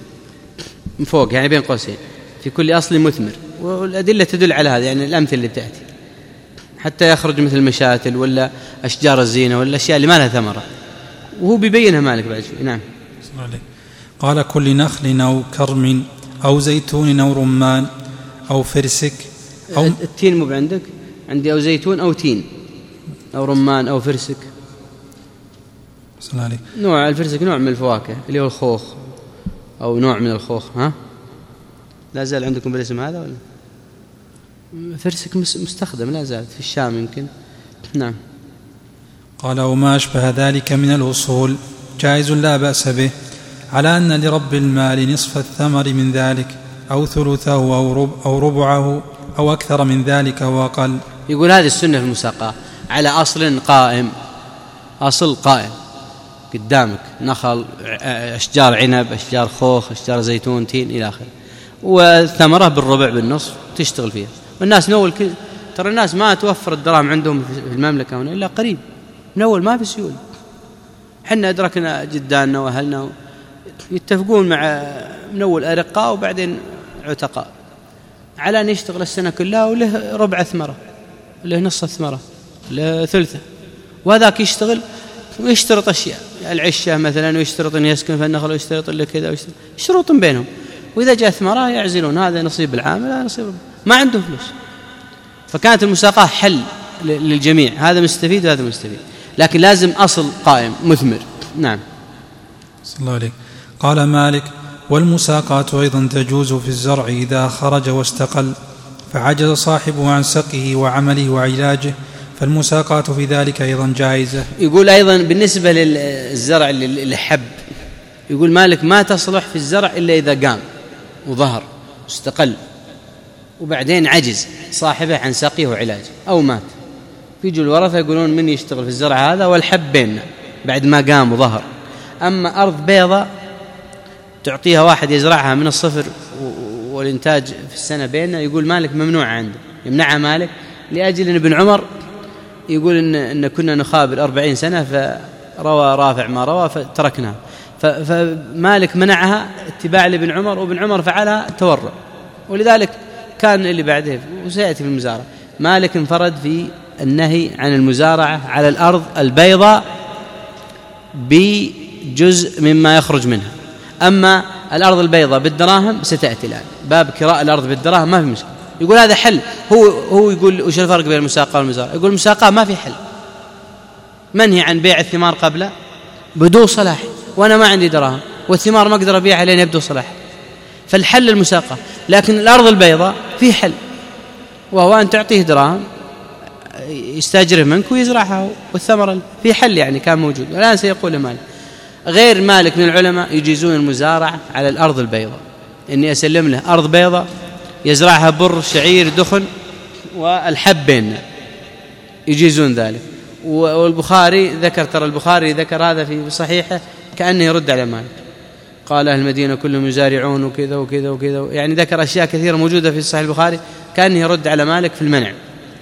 من فوق يعني بين قوسين، في كل أصل مثمر، والأدلة تدل على هذا، يعني الأمثلة اللي بتأتي حتى يخرج مثل المشاتل ولا أشجار الزينة ولا الأشياء اللي ما لها ثمرة، وهو بيبينها مالك بعد شوي. نعم. قال: كل نخل أو كرم أو زيتون أو رمان أو فرسك أو التين مو عندك؟ عندي أو زيتون أو تين أو رمان أو فرسك. صلى الله عليه. نوع الفرسك نوع من الفواكه اللي هو الخوخ أو نوع من الخوخ. ها لا زال عندكم بالاسم هذا ولا؟ فرسك مستخدم لا زال في الشام يمكن. نعم. قال: وما أشبه ذلك من الأصول جائز لا بأس به، على أن لرب المال نصف الثمر من ذلك أو ثلثه أو, رب أو ربعه أو أكثر من ذلك وأقل. يقول هذه السنة في المساقاة على أصل قائم، أصل قائم قدامك، نخل، أشجار عنب، أشجار خوخ، أشجار زيتون، تين إلى آخره، والثمرة بالربع بالنصف تشتغل فيها. والناس من أول كل ترى الناس ما توفر الدراهم عندهم في المملكة هنا إلا قريب، من أول ما في سيولة. حنا أدركنا جداننا وأهلنا يتفقون مع من أول أرقاء وبعدين عتقاء على أن يشتغل السنة كلها وله ربع ثمرة، له نص الثمرة، له ثلثة، وهذاك يشتغل ويشترط أشياء، العشة مثلا، ويشترط أن يسكن في النخل، ويشترط اللي كذا، ويشترط شروط بينهم، وإذا جاء ثمرة يعزلون هذا نصيب العامل هذا نصيب، ما عنده فلوس. فكانت المساقاة حل للجميع، هذا مستفيد وهذا مستفيد، لكن لازم أصل قائم مثمر. نعم. صلى الله عليه. قال مالك: والمساقات أيضا تجوز في الزرع إذا خرج واستقل فعجز صاحبه عن سقيه وعمله وعلاجه، فالمساقات في ذلك أيضا جائزة. يقول أيضا بالنسبة للزرع الحب، يقول مالك ما تصلح في الزرع إلا إذا قام وظهر واستقل وبعدين عجز صاحبه عن سقيه وعلاجه أو مات، يجوا الورثة يقولون من يشتغل في الزرع هذا والحب بيننا بعد ما قام وظهر. أما أرض بيضة تعطيها واحد يزرعها من الصفر والإنتاج في السنة بيننا، يقول مالك ممنوع عنده، يمنعها مالك، لأجل أن ابن عمر يقول إن, إن كنا نخابر أربعين سنة فروى رافع ما روى فتركناها، فمالك منعها اتباع لابن عمر، وابن عمر فعلها تورع، ولذلك كان اللي بعده وسيأتي في المزارع مالك انفرد في النهي عن المزارعة على الأرض البيضاء بجزء مما يخرج منها. أما الأرض البيضاء بالدراهم ستأتي الآن، باب كراء الأرض بالدراهم ما في مشكلة. يقول هذا حل، هو هو يقول وش الفرق بين المساقة والمزارعة؟ يقول المساقة ما في حل، منهي عن بيع الثمار قبل بدو صلاح، وأنا ما عندي دراهم والثمار ما أقدر أبيعها لين يبدو صلاح، فالحل المساقة. لكن الأرض البيضاء في حل، وهو أن تعطيه دراهم يستاجره منك ويزرعها، والثمرة في حل يعني كان موجود. والآن سيقول مالك غير مالك من العلماء يجيزون المزارعة على الأرض البيضاء، إني أسلم له أرض بيضاء يزرعها بر شعير دخن والحب بيننا، يجيزون ذلك. والبخاري ذكر، ترى البخاري ذكر هذا في صحيحه كأنه يرد على مالك، قال أهل المدينة كلهم يزارعون وكذا وكذا وكذا، يعني ذكر أشياء كثيرة موجودة في صحيح البخاري كأنه يرد على مالك في المنع.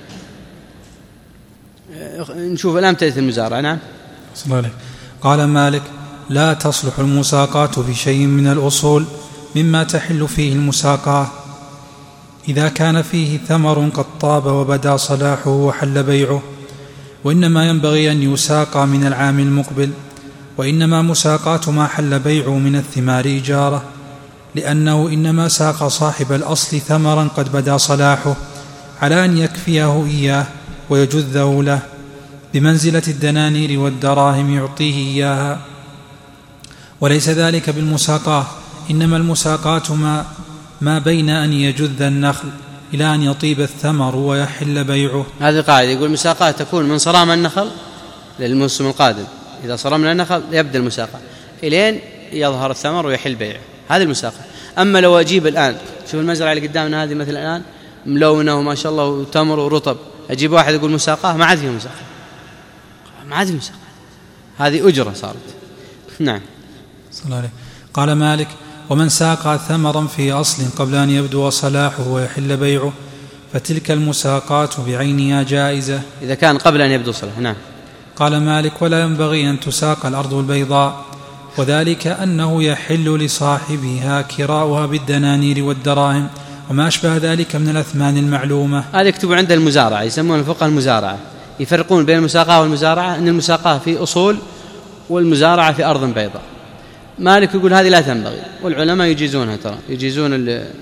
نشوف الآن تأتي المزارعة. نعم. صلى الله عليه. قال مالك: لا تصلح المساقات في شيء من الأصول مما تحل فيه المساقات إذا كان فيه ثمر قد طاب وبدا صلاحه وحل بيعه، وإنما ينبغي أن يساقى من العام المقبل، وإنما مساقات ما حل بيعه من الثمار إجارة، لأنه إنما ساق صاحب الأصل ثمرا قد بدا صلاحه على أن يكفيه إياه ويجذه له بمنزلة الدنانير والدراهم يعطيه إياها، وليس ذلك بالمساقاة، إنما المساقات ما, ما بين أن يجذ النخل إلى أن يطيب الثمر ويحل بيعه. هذه قاعدة، يقول المساقاة تكون من صرام النخل للموسم القادم، إذا صرمنا النخل يبدأ المساقاة إلين يظهر الثمر ويحل بيعه، هذه المساقاة. أما لو أجيب الآن، شوف المزرعة اللي قدامنا هذه مثل الآن ملونة وما شاء الله وتمر ورطب، أجيب واحد يقول مساقاه، ما عاد فيه مساقاه، ما عاد فيه مساقاه، هذه أجرة صارت. نعم. صلى الله عليه. قال مالك: ومن ساقى ثمرا في أصل قبل أن يبدو صلاحه ويحل بيعه فتلك المساقات بعينها جائزة إذا كان قبل أن يبدو صلاحه. نعم. قال مالك: ولا ينبغي أن تساق الأرض البيضاء، وذلك أنه يحل لصاحبها كراؤها بالدنانير والدراهم وما أشبه ذلك من الأثمان المعلومة. هذا يكتب عند المزارعة، يسمون الفقهاء المزارعة، يفرقون بين المساقاة والمزارعة، أن المساقاة في أصول والمزارعة في أرض بيضاء. مالك يقول هذه لا تنبغي، والعلماء يجيزونها، ترى يجيزون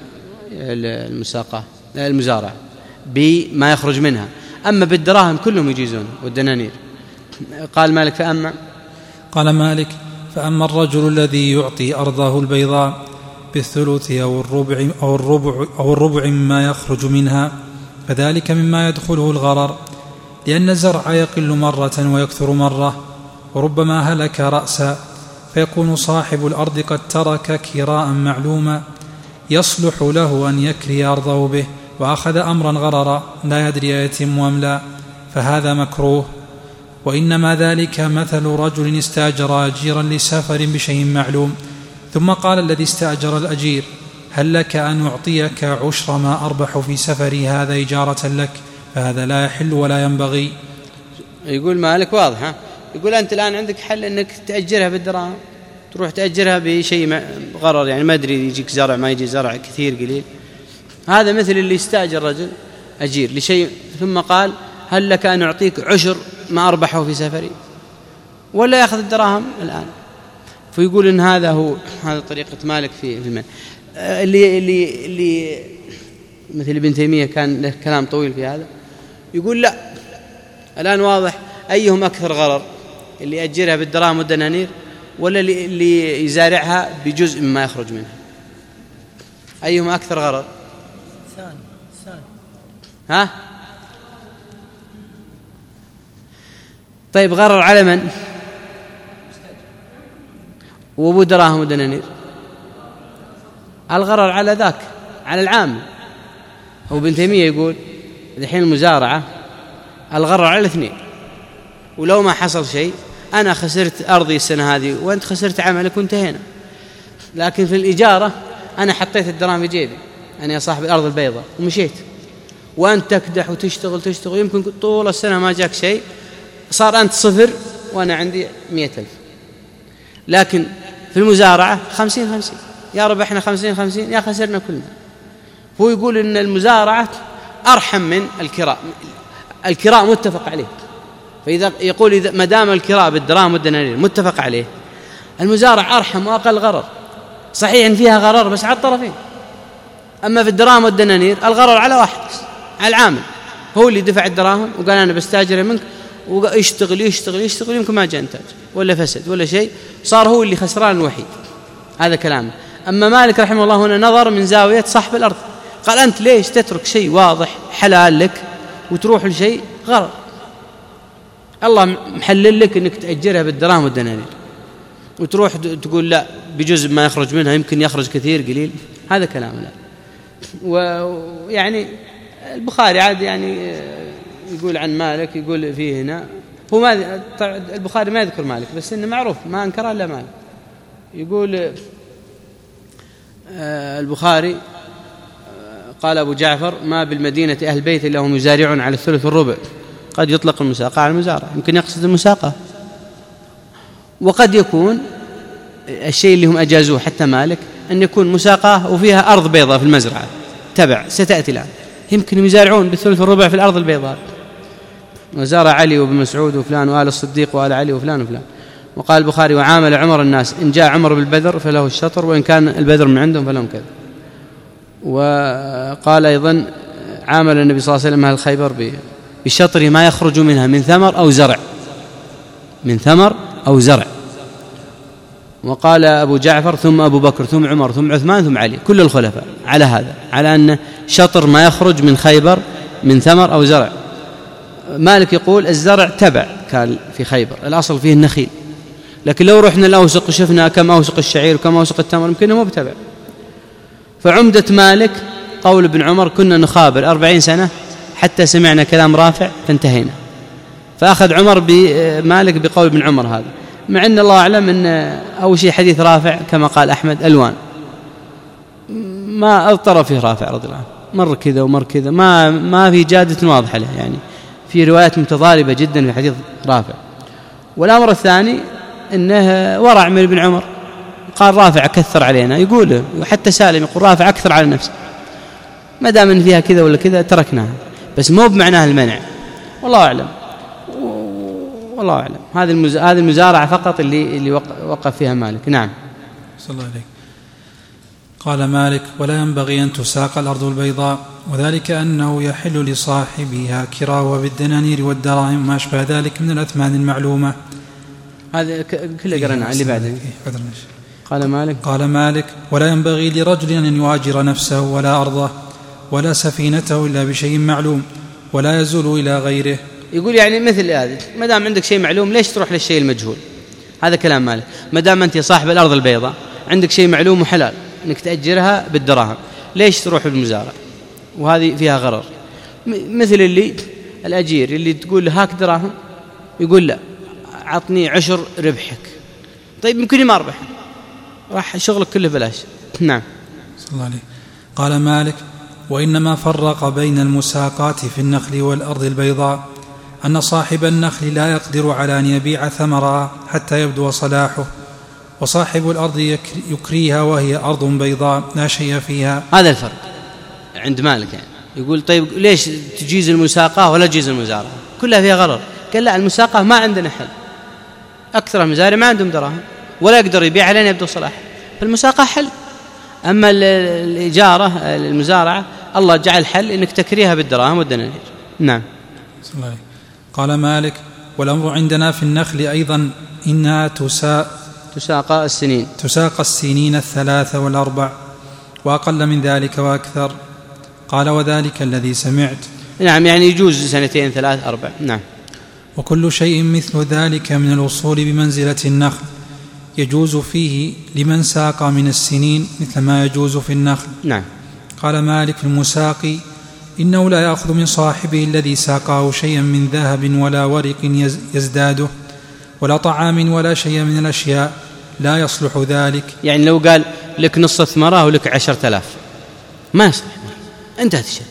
المساقاة المزارعة بما يخرج منها، أما بالدراهم كلهم يجيزون والدنانير. قال مالك: فأما قال مالك: فأما الرجل الذي يعطي أرضه البيضاء بالثلث أو الربع أو الربع أو الربع مما يخرج منها فذلك مما يدخله الغرر، لأن الزرع يقل مرة ويكثر مرة، وربما هلك رأسا، فيكون صاحب الأرض قد ترك كراء معلوما يصلح له أن يكري أرضه به، وأخذ أمرا غررا لا يدري يتم أم لا، فهذا مكروه. وإنما ذلك مثل رجل استأجر أجيرا لسفر بشيء معلوم، ثم قال الذي استأجر الأجير: هل لك أن أعطيك عشر ما أربح في سفري هذا إجارة لك؟ فهذا لا يحل ولا ينبغي. يقول مالك واضح، يقول أنت الآن عندك حل أنك تأجرها بالدراهم، تروح تأجرها بشيء غرر، يعني ما أدري يجيك زرع ما يجي زرع كثير قليل. هذا مثل اللي استأجر رجل أجير لشيء ثم قال: هل لك أن أعطيك عشر ما أربحه في سفري، ولا يأخذ الدراهم الآن. فيقول إن هذا هو هذا طريقة مالك في المال. اللي اللي اللي مثل ابن تيمية كان له كلام طويل في هذا، يقول لا، الآن واضح أيهم أكثر غرر، اللي يأجرها بالدراهم والدنانير ولا اللي يزارعها بجزء مما يخرج منها؟ أيهم أكثر غرر؟ ثاني ثاني. ها؟ طيب غرر على من؟ وابو دراهم ودنانير. الغرر على ذاك، على العام. هو ابن تيمية يقول الحين المزارعة الغرر على الاثنين، ولو ما حصل شيء أنا خسرت أرضي السنة هذه وأنت خسرت عملك وانتهينا. لكن في الإجارة أنا حطيت الدراهم في جيبي، أنا يا صاحب الأرض البيضاء، ومشيت، وأنت تكدح وتشتغل تشتغل يمكن طول السنة ما جاك شيء، صار أنت صفر وأنا عندي مئة ألف. لكن في المزارعة خمسين خمسين، يا ربحنا خمسين خمسين يا خسرنا كلنا. هو يقول إن المزارعة أرحم من الكراء، الكراء متفق عليه، فإذا يقول إذا ما دام الكراء بالدراهم والدنانير متفق عليه، المزارع أرحم وأقل غرر. صحيح إن فيها غرر بس على الطرفين، أما في الدراهم والدنانير الغرر على واحد بس، على العامل، هو اللي دفع الدراهم وقال أنا بستاجر منك، ويشتغل يشتغل يشتغل يمكن ما جاء إنتاج ولا فسد ولا شيء، صار هو اللي خسران الوحيد. هذا كلامه. أما مالك رحمه الله هنا نظر من زاوية صاحب الأرض، قال أنت ليش تترك شيء واضح حلال لك وتروح لشيء غرر؟ الله محلل لك أنك تأجرها بالدراهم والدنانير وتروح تقول لا بجزء ما يخرج منها يمكن يخرج كثير قليل. هذا كلامنا. ويعني البخاري عاد يعني يقول عن مالك، يقول فيه هنا هو ما البخاري ما يذكر مالك بس إنه معروف ما أنكره إلا مالك. يقول البخاري قال أبو جعفر: ما بالمدينة أهل بيت إلا هم يزارعون على الثلث والربع. قد يطلق المساقة على المزارع، يمكن يقصد المساقة، وقد يكون الشيء اللي هم أجازوه حتى مالك أن يكون مساقة وفيها أرض بيضاء في المزرعة تبع ستأتي الآن، يمكن يزارعون بالثلث والربع في الأرض البيضاء. وزارع علي وابن مسعود وفلان وآل الصديق وآل علي وفلان وفلان. وقال البخاري: وعامل عمر الناس، إن جاء عمر بالبذر فله الشطر، وإن كان البذر من عندهم فلهم كذا. وقال أيضا: عامل النبي صلى الله عليه وسلم أهل خيبر بشطر ما يخرج منها من ثمر أو زرع، من ثمر أو زرع. وقال أبو جعفر: ثم أبو بكر ثم عمر ثم عثمان ثم علي، كل الخلفاء على هذا، على أن شطر ما يخرج من خيبر من ثمر أو زرع. مالك يقول الزرع تبع كان في خيبر، الأصل فيه النخيل، لكن لو رحنا الأوسق وشفنا كم أوسق الشعير وكم أوسق التمر يمكن مو بتبع. فعمدة مالك قول ابن عمر كنا نخابر أربعين سنة حتى سمعنا كلام رافع فانتهينا، فأخذ عمر بمالك بقول ابن عمر هذا، مع أن الله أعلم أن أول شيء حديث رافع كما قال أحمد ألوان، ما أضطر فيه رافع رضي الله عنه، مر كذا ومر كذا، ما ما في جادة واضحة له، يعني في روايات متضاربة جدا في حديث رافع. والأمر الثاني أنه ورع من ابن عمر، قال رافع كثر علينا، يقول وحتى سالم يقول رافع أكثر على نفسه، ما دام ان فيها كذا ولا كذا تركناها، بس مو بمعناها المنع، والله أعلم والله أعلم. هذه المز... هذه المزارعة فقط اللي اللي وقف فيها مالك. نعم. صلى الله عليه. قال مالك: ولا ينبغي أن تساق الأرض البيضاء، وذلك أنه يحل لصاحبها كراوة بالدنانير والدراهم ما أشبه ذلك من الأثمان المعلومة. هذا كله قرنا اللي بعده. قال مالك قال مالك: ولا ينبغي لرجل أن يواجر نفسه ولا أرضه ولا سفينته إلا بشيء معلوم ولا يزول إلى غيره. يقول يعني مثل هذا، ما دام عندك شيء معلوم ليش تروح للشيء المجهول؟ هذا كلام مالك. ما دام أنت صاحب الأرض البيضاء عندك شيء معلوم وحلال أنك تأجرها بالدراهم، ليش تروح بالمزارع؟ وهذه فيها غرر. مثل اللي الأجير اللي تقول له هاك دراهم، يقول لا عطني عشر ربحك، طيب يمكن ما أربح، راح شغلك كله بلاش. نعم. صلى الله عليه. قال مالك: وإنما فرق بين المساقات في النخل والأرض البيضاء أن صاحب النخل لا يقدر على أن يبيع ثمرها حتى يبدو صلاحه، وصاحب الأرض يكريها وهي أرض بيضاء لا شيء فيها. هذا الفرق عند مالك. يعني يقول طيب ليش تجيز المساقة ولا تجيز المزارعة؟ كلها فيها غرر. قال لا، المساقة ما عندنا حل، أكثر المزارع ما عندهم دراهم ولا يقدر يبيعها لين يبدو صلاح، فالمساقة حل. أما الإجارة المزارعة الله جعل حل إنك تكريها بالدراهم والدنانير. نعم. صلى الله عليه. قال مالك: والأمر عندنا في النخل أيضا إنها تساق تساق السنين تساق السنين الثلاثة والأربع وأقل من ذلك وأكثر. قال: وذلك الذي سمعت. نعم، يعني يجوز سنتين ثلاث أربع. نعم. وكل شيء مثل ذلك من الوصول بمنزلة النخل يجوز فيه لمن ساق من السنين مثل ما يجوز في النخل. نعم. قال مالك: في المساقي إنه لا يأخذ من صاحبه الذي ساقه شيئا من ذهب ولا ورق يزداده ولا طعام ولا شيء من الأشياء لا يصلح ذلك. يعني لو قال لك نص ثمرة ولك عشرة آلاف ما يصلح، انتهت الشركة.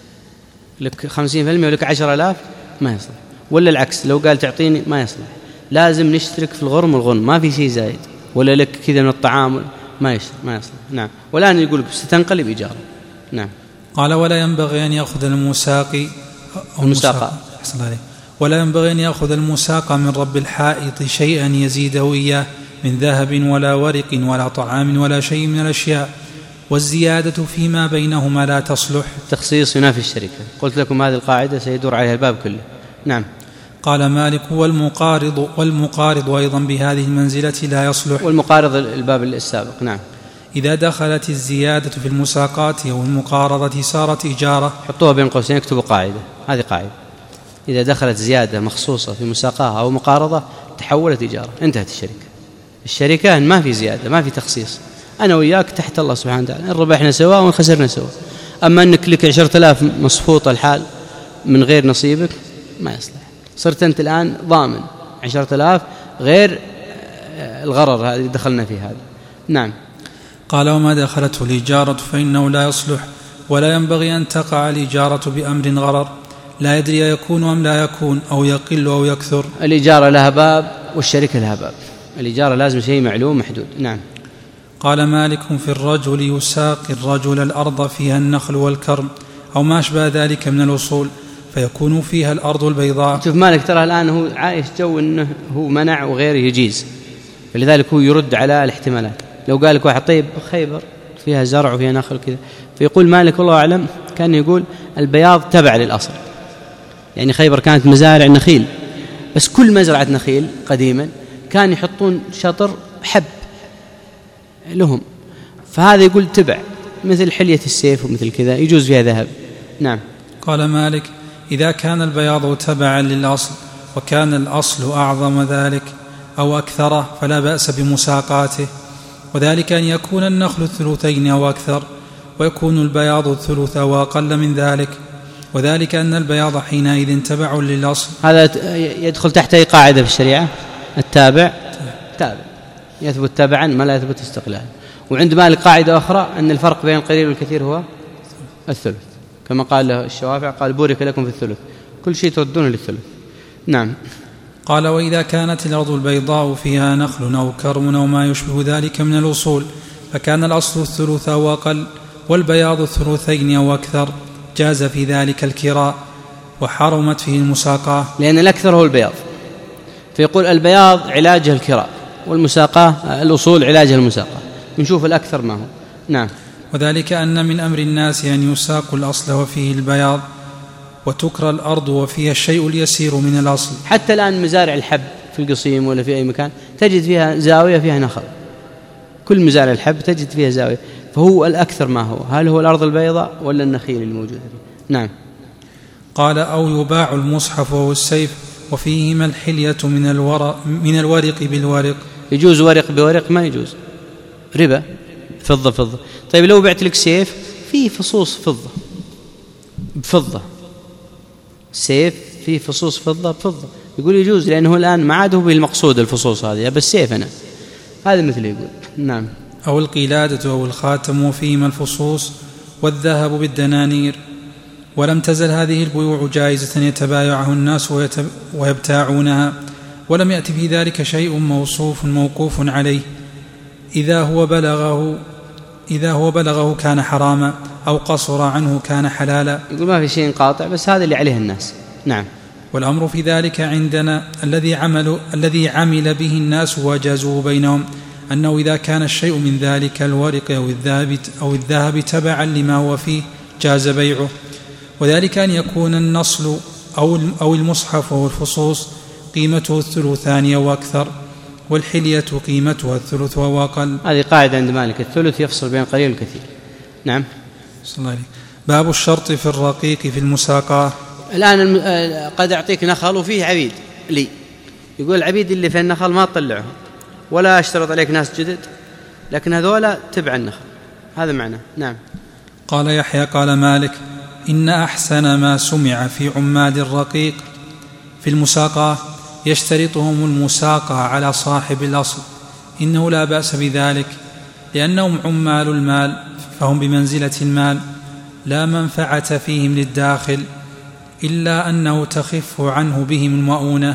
لك خمسين في المئة ولك عشرة آلاف ما يصلح، ولا العكس لو قال تعطيني ما يصلح، لازم نشترك في الغرم والغنم، ما في شيء زايد، ولا لك كذا من الطعام ما يصلح ما يصلح. نعم. والآن يقول ستنقلب إيجارة. نعم. قال: ولا ينبغي أن يأخذ المساقي أو المساقى ولا ينبغي أن يأخذ المساقى من رب الحائط شيئا يزيده إياه من ذهب ولا ورق ولا طعام ولا شيء من الأشياء، والزيادة فيما بينهما لا تصلح. التخصيص ينافي الشركة، قلت لكم هذه القاعدة سيدور عليها الباب كله. نعم. قال مالك: والمقارض والمقارض أيضا بهذه المنزلة لا يصلح. والمقارض الباب السابق. نعم. إذا دخلت الزيادة في المساقات أو المقارضة صارت إجارة. حطوها بين قوسين، اكتبوا قاعدة، هذه قاعدة: إذا دخلت زيادة مخصوصة في مساقاها أو مقارضة تحولت إجارة، انتهت الشركة. الشركة ما في زيادة، ما في تخصيص، أنا وياك تحت الله سبحانه وتعالى، إن ربحنا سوا وإن خسرنا سوا. أما أنك لك عشرة آلاف مصفوطة الحال من غير نصيبك ما يصلح، صرت أنت الآن ضامن عشرة آلاف غير الغرر هذا دخلنا فيه هذا. نعم. قال: وما دخلته الإجارة فإنه لا يصلح، ولا ينبغي أن تقع الإجارة بأمر غرر لا يدري يكون أم لا يكون أو يقل أو يكثر. الإجارة لها باب والشركة لها باب، الإجارة لازم شيء معلوم محدود. نعم. قال مالك: في الرجل يساقي الرجل الأرض فيها النخل والكرم أو ما أشبه ذلك من الأصول فيكون فيها الأرض البيضاء. شوف مالك ترى الآن هو عايش جو أنه هو منع وغيره يجيز، فلذلك هو يرد على الاحتمالات. لو قال لك واحد طيب خيبر فيها زرع وفيها نخل كذا، فيقول مالك والله أعلم كان يقول البياض تبع للأصل، يعني خيبر كانت مزارع نخيل، بس كل مزرعة نخيل قديما كان يحطون شطر حب لهم، فهذا يقول تبع، مثل حلية السيف ومثل كذا يجوز فيها ذهب. نعم. قال مالك: إذا كان البياض تبعا للأصل وكان الأصل أعظم ذلك أو أكثره فلا بأس بمساقاته، وذلك أن يكون النخل الثلثين أو أكثر، ويكون البياض الثلث وأقل من ذلك، وذلك أن البياض حينئذ تبع للأصل. هذا يدخل تحت أي قاعدة في الشريعة؟ التابع تابع يثبت تابعا ما لا يثبت استقلالا. وعند مالك قاعدة أخرى أن الفرق بين القليل والكثير هو الثلث، كما قال له الشوافع قال بورك لكم في الثلث، كل شيء تردون للثلث. نعم. قال وإذا كانت الأرض البيضاء فيها نخل أو كرم أو ما يشبه ذلك من الأصول فكان الأصل الثلث أو أقل والبياض الثلثين أو أكثر جاز في ذلك الكراء وحرمت فيه المساقاة، لأن الأكثر هو البياض، فيقول البياض علاجه الكراء والمساقاة الأصول علاجه المساقاة، نشوف الأكثر ما هو. نعم. وذلك أن من أمر الناس أن يساقوا الأصل وفيه البياض وتكرى الأرض وفيها الشيء اليسير من الأصل. حتى الآن مزارع الحب في القصيم ولا في أي مكان تجد فيها زاوية فيها نخل، كل مزارع الحب تجد فيها زاوية، فهو الأكثر ما هو، هل هو الأرض البيضاء ولا النخيل الموجودة فيه؟ نعم. قال أو يباع المصحف أو السيف وفيهما الحلية من الورق, من الورق بالورق. يجوز ورق بورق؟ ما يجوز، ربا. فضة فضة. طيب لو بعت لك سيف فيه فصوص فضة بفضة، سيف فيه فصوص فضة بفضة، يقول يجوز لأنه الآن ما عاد هو بالمقصود الفصوص هذه بس سيف أنا، هذا مثل يقول. نعم. أو القلادة أو الخاتم وفيهما الفصوص والذهب بالدنانير. ولم تزل هذه البيوع جائزة يتبايعه الناس ويبتاعونها، ولم يأتي في ذلك شيء موصوف موقوف عليه، إذا هو بلغه إذا هو بلغه كان حراما أو قصر عنه كان حلالا. يقول ما في شيء قاطع بس هذا اللي عليه الناس. نعم. والأمر في ذلك عندنا الذي عمل الذي عمل به الناس وجازوه بينهم أنه إذا كان الشيء من ذلك الورق أو الذهب أو الذهب تبعا لما هو فيه جاز بيعه، وذلك أن يكون النصل أو أو المصحف أو الفصوص قيمته الثلثان أو أكثر، والحلية قيمتها الثلث أو أقل. هذه قاعدة عند مالك، الثلث يفصل بين القليل والكثير. نعم. صلى الله عليه. باب الشرط في الرقيق في المساقاة. الآن قد أعطيك نخل وفيه عبيد لي، يقول العبيد اللي في النخل ما تطلعه ولا أشترط عليك ناس جدد، لكن هذولا تبع النخل، هذا معنى. نعم. قال يحيى قال مالك إن أحسن ما سمع في عماد الرقيق في المساقاة يشترطهم المساقى على صاحب الأصل، إنه لا بأس بذلك لأنهم عمال المال فهم بمنزلة المال لا منفعة فيهم للداخل، إلا أنه تخف عنه بهم المؤونة،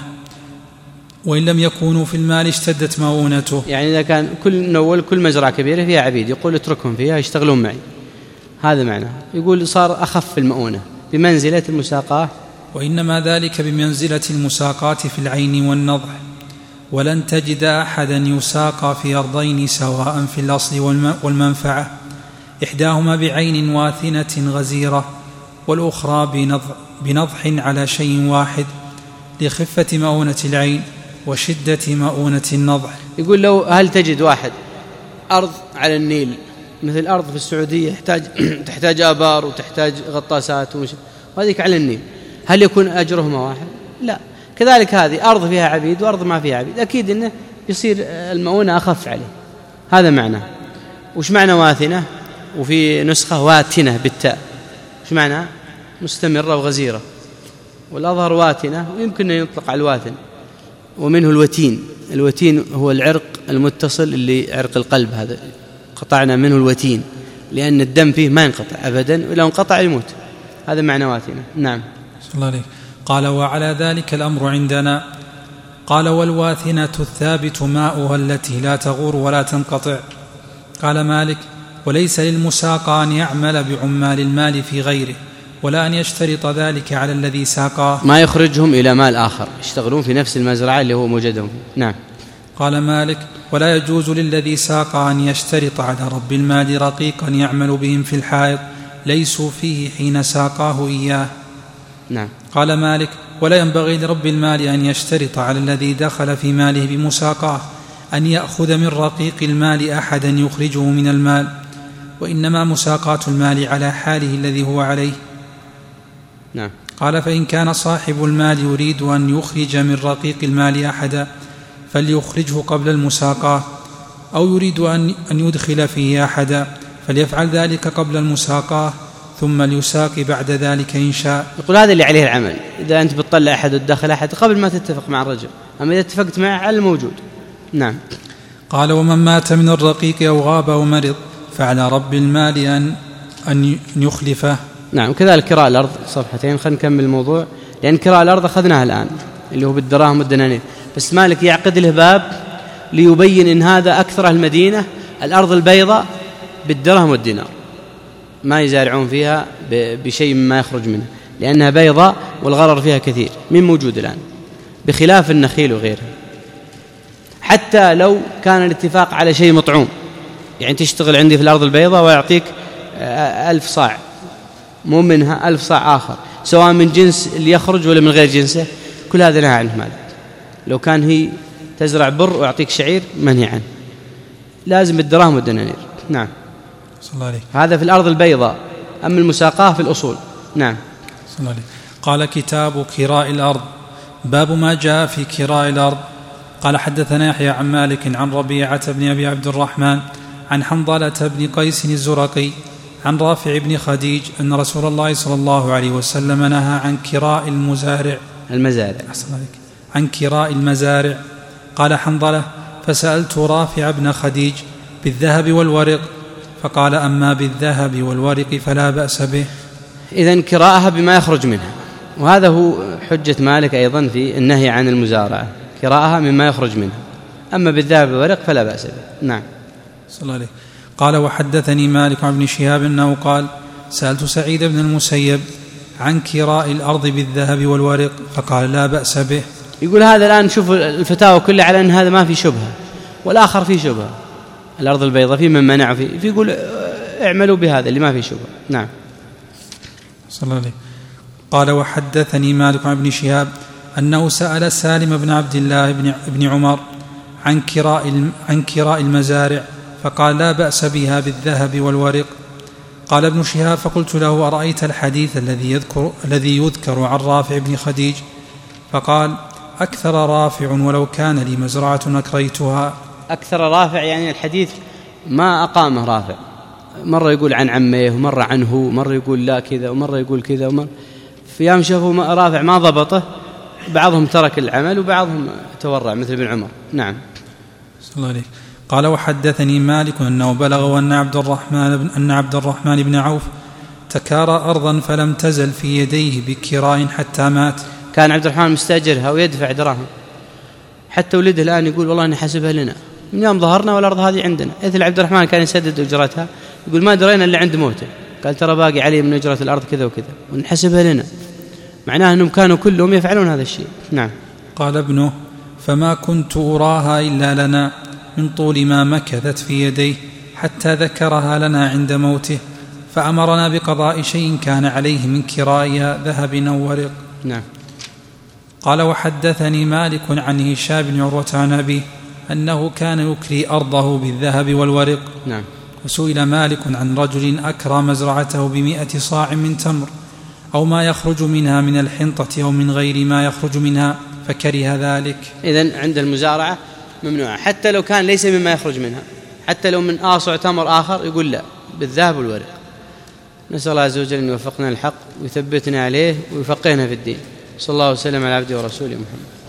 وإن لم يكونوا في المال اشتدت مؤونته. يعني إذا كان كل نول كل مزرعة كبيرة فيها عبيد يقول اتركهم فيها يشتغلون معي، هذا معنى، يقول صار أخف المؤونة بمنزلة المساقاة. وإنما ذلك بمنزلة المساقاة في العين والنضح، ولن تجد أحدا يساقى في أرضين سواء في الأصل والمنفعة، إحداهما بعين واثنة غزيرة والأخرى بنضح, بنضح على شيء واحد لخفة مؤونة العين وشدة مؤونة النضح. يقول لو هل تجد واحد أرض على النيل مثل أرض في السعودية يحتاج تحتاج آبار وتحتاج غطاسات وهذيك على النيل، هل يكون أجرهما واحد؟ لا. كذلك هذه أرض فيها عبيد وأرض ما فيها عبيد، أكيد أنه يصير المؤونة أخف عليه، هذا معنى. وش معنى واثنة؟ وفي نسخة واتنة بالتاء، وش معنى؟ مستمرة وغزيرة، والأظهر واتنة ويمكن أن يطلق على الواثن، ومنه الوتين. الوتين هو العرق المتصل اللي عرق القلب، هذا قطعنا منه الوتين لأن الدم فيه ما ينقطع أبدا، ولو انقطع يموت، هذا معنى واثنة. نعم. صلى الله عليه. قال وعلى ذلك الأمر عندنا. قال والواثنة الثابت ماؤها التي لا تغور ولا تنقطع. قال مالك وليس للمساقى أن يعمل بعمال المال في غيره ولا أن يشترط ذلك على الذي ساقاه، ما يخرجهم إلى مال آخر، يشتغلون في نفس المزرعة اللي هو موجودهم. نعم. قال مالك ولا يجوز للذي ساقى أن يشترط على رب المال رقيقا يعمل بهم في الحائط ليسوا فيه حين ساقاه إياه. نعم. قال مالك ولا ينبغي لرب المال أن يشترط على الذي دخل في ماله بمساقاه أن يأخذ من رقيق المال أحدا يخرجه من المال، وإنما مساقات المال على حاله الذي هو عليه. نعم. قال فإن كان صاحب المال يريد أن يخرج من رقيق المال أحدا فليخرجه قبل المساقاه، أو يريد أن يدخل فيه أحدا فليفعل ذلك قبل المساقاة ثم ليساق بعد ذلك إن شاء. يقول هذا اللي عليه العمل، إذا أنت بتطلع أحد وتدخل أحد قبل ما تتفق مع الرجل، أما إذا اتفقت معه على الموجود. نعم. قال ومن مات من الرقيق أو غاب أو مرض فعلى رب المال أن أن يخلفه. نعم. كذلك كراء الأرض صفحتين. خلينا نكمل الموضوع، لأن كراء الأرض أخذناها الآن اللي هو بالدراهم والدنانير، بس مالك يعقد له باب ليبين إن هذا أكثر المدينة الأرض البيضاء بالدرهم والدينار، ما يزارعون فيها بشيء مما يخرج منها لأنها بيضاء والغرر فيها كثير من موجود الآن، بخلاف النخيل وغيرها. حتى لو كان الاتفاق على شيء مطعوم، يعني تشتغل عندي في الأرض البيضاء ويعطيك ألف صاع، مو منها ألف صاع آخر، سواء من جنس اللي يخرج ولا من غير جنسه، كل هذا نهى عنه مالك. لو كان هي تزرع بر ويعطيك شعير منهي عنه، لازم بالدراهم والدنانير. نعم. صلى الله عليه. هذا في الأرض البيضاء، أما المساقاة في الأصول. نعم. صلى الله عليه. قال كتاب كراء الأرض، باب ما جاء في كراء الأرض. قال حدثنا يحيى عن مالك عن ربيعة بن أبي عبد الرحمن عن حنظلة بن قيس الزرقي عن رافع بن خديج أن رسول الله صلى الله عليه وسلم نهى عن كراء المزارع المزارع عن كراء المزارع. قال حنظلة فسألت رافع بن خديج بالذهب والورق فقال أما بالذهب والورق فلا بأس به. إذن كراءها بما يخرج منها، وهذا هو حجة مالك أيضا في النهي عن المزارعة، كراءها مما يخرج منها، أما بالذهب والورق فلا بأس به. نعم. صلى الله عليه. قال وحدثني مالك عن ابن شهاب أنه قال سألت سعيد بن المسيب عن كراء الأرض بالذهب والورق فقال لا بأس به. يقول هذا الآن شوف الفتاوى كلها على أن هذا ما في شبهة، والآخر فيه شبهة، الأرض البيضاء في من منع فيه، فيقول اعملوا بهذا اللي ما فيه شبهة. نعم. صلى الله عليه. قال وحدثني مالك عن ابن شهاب أنه سأل سالم بن عبد الله بن عمر عن كراء عن كراء المزارع فقال لا بأس بها بالذهب والورق. قال ابن شهاب فقلت له أرأيت الحديث الذي يذكر الذي يذكر عن رافع بن خديج؟ فقال أكثر رافع ولو كان لي مزرعة أكريتها. أكثر رافع يعني الحديث ما أقامه رافع، مرة يقول عن عميه ومرة عنه، مرة يقول لا كذا ومرة يقول كذا، ومرة في يوم شافوا رافع ما ضبطه، بعضهم ترك العمل وبعضهم تورع مثل ابن عمر. نعم. صلى الله عليه. قال وحدثني مالك أنه بلغ أن عبد الرحمن بن أن عبد الرحمن بن عوف تكارى أرضا فلم تزل في يديه بكراء حتى مات. كان عبد الرحمن مستأجرها ويدفع دراهم، حتى ولده الآن يقول والله أني حسبها لنا من يوم ظهرنا والأرض هذه عندنا. مثل عبد الرحمن كان يسدد أجرتها، يقول ما درينا إلا عند موته، قال ترى باقي علي من أجرة الأرض كذا وكذا ونحسبها لنا، معناه أنهم كانوا كلهم يفعلون هذا الشيء. نعم. قال ابنه فما كنت أراها إلا لنا من طول ما مكثت في يديه حتى ذكرها لنا عند موته فأمرنا بقضاء شيء كان عليه من كرائها ذهب أو ورق. نعم. قال وحدثني مالك عن هشام بن عروة عن أبيه أنه كان يكري أرضه بالذهب والورق. نعم. وسئل مالك عن رجل أكرى مزرعته بمئة صاع من تمر أو ما يخرج منها من الحنطة أو من غير ما يخرج منها فكره ذلك. إذن عند المزارعة ممنوعة، حتى لو كان ليس مما يخرج منها، حتى لو من آصع تمر آخر يقول لا بالذهب والورق. نسأل الله عز وجل أن يوفقنا الحق ويثبتنا عليه ويفقهنا في الدين. صلى الله وسلم على عبده ورسوله محمد.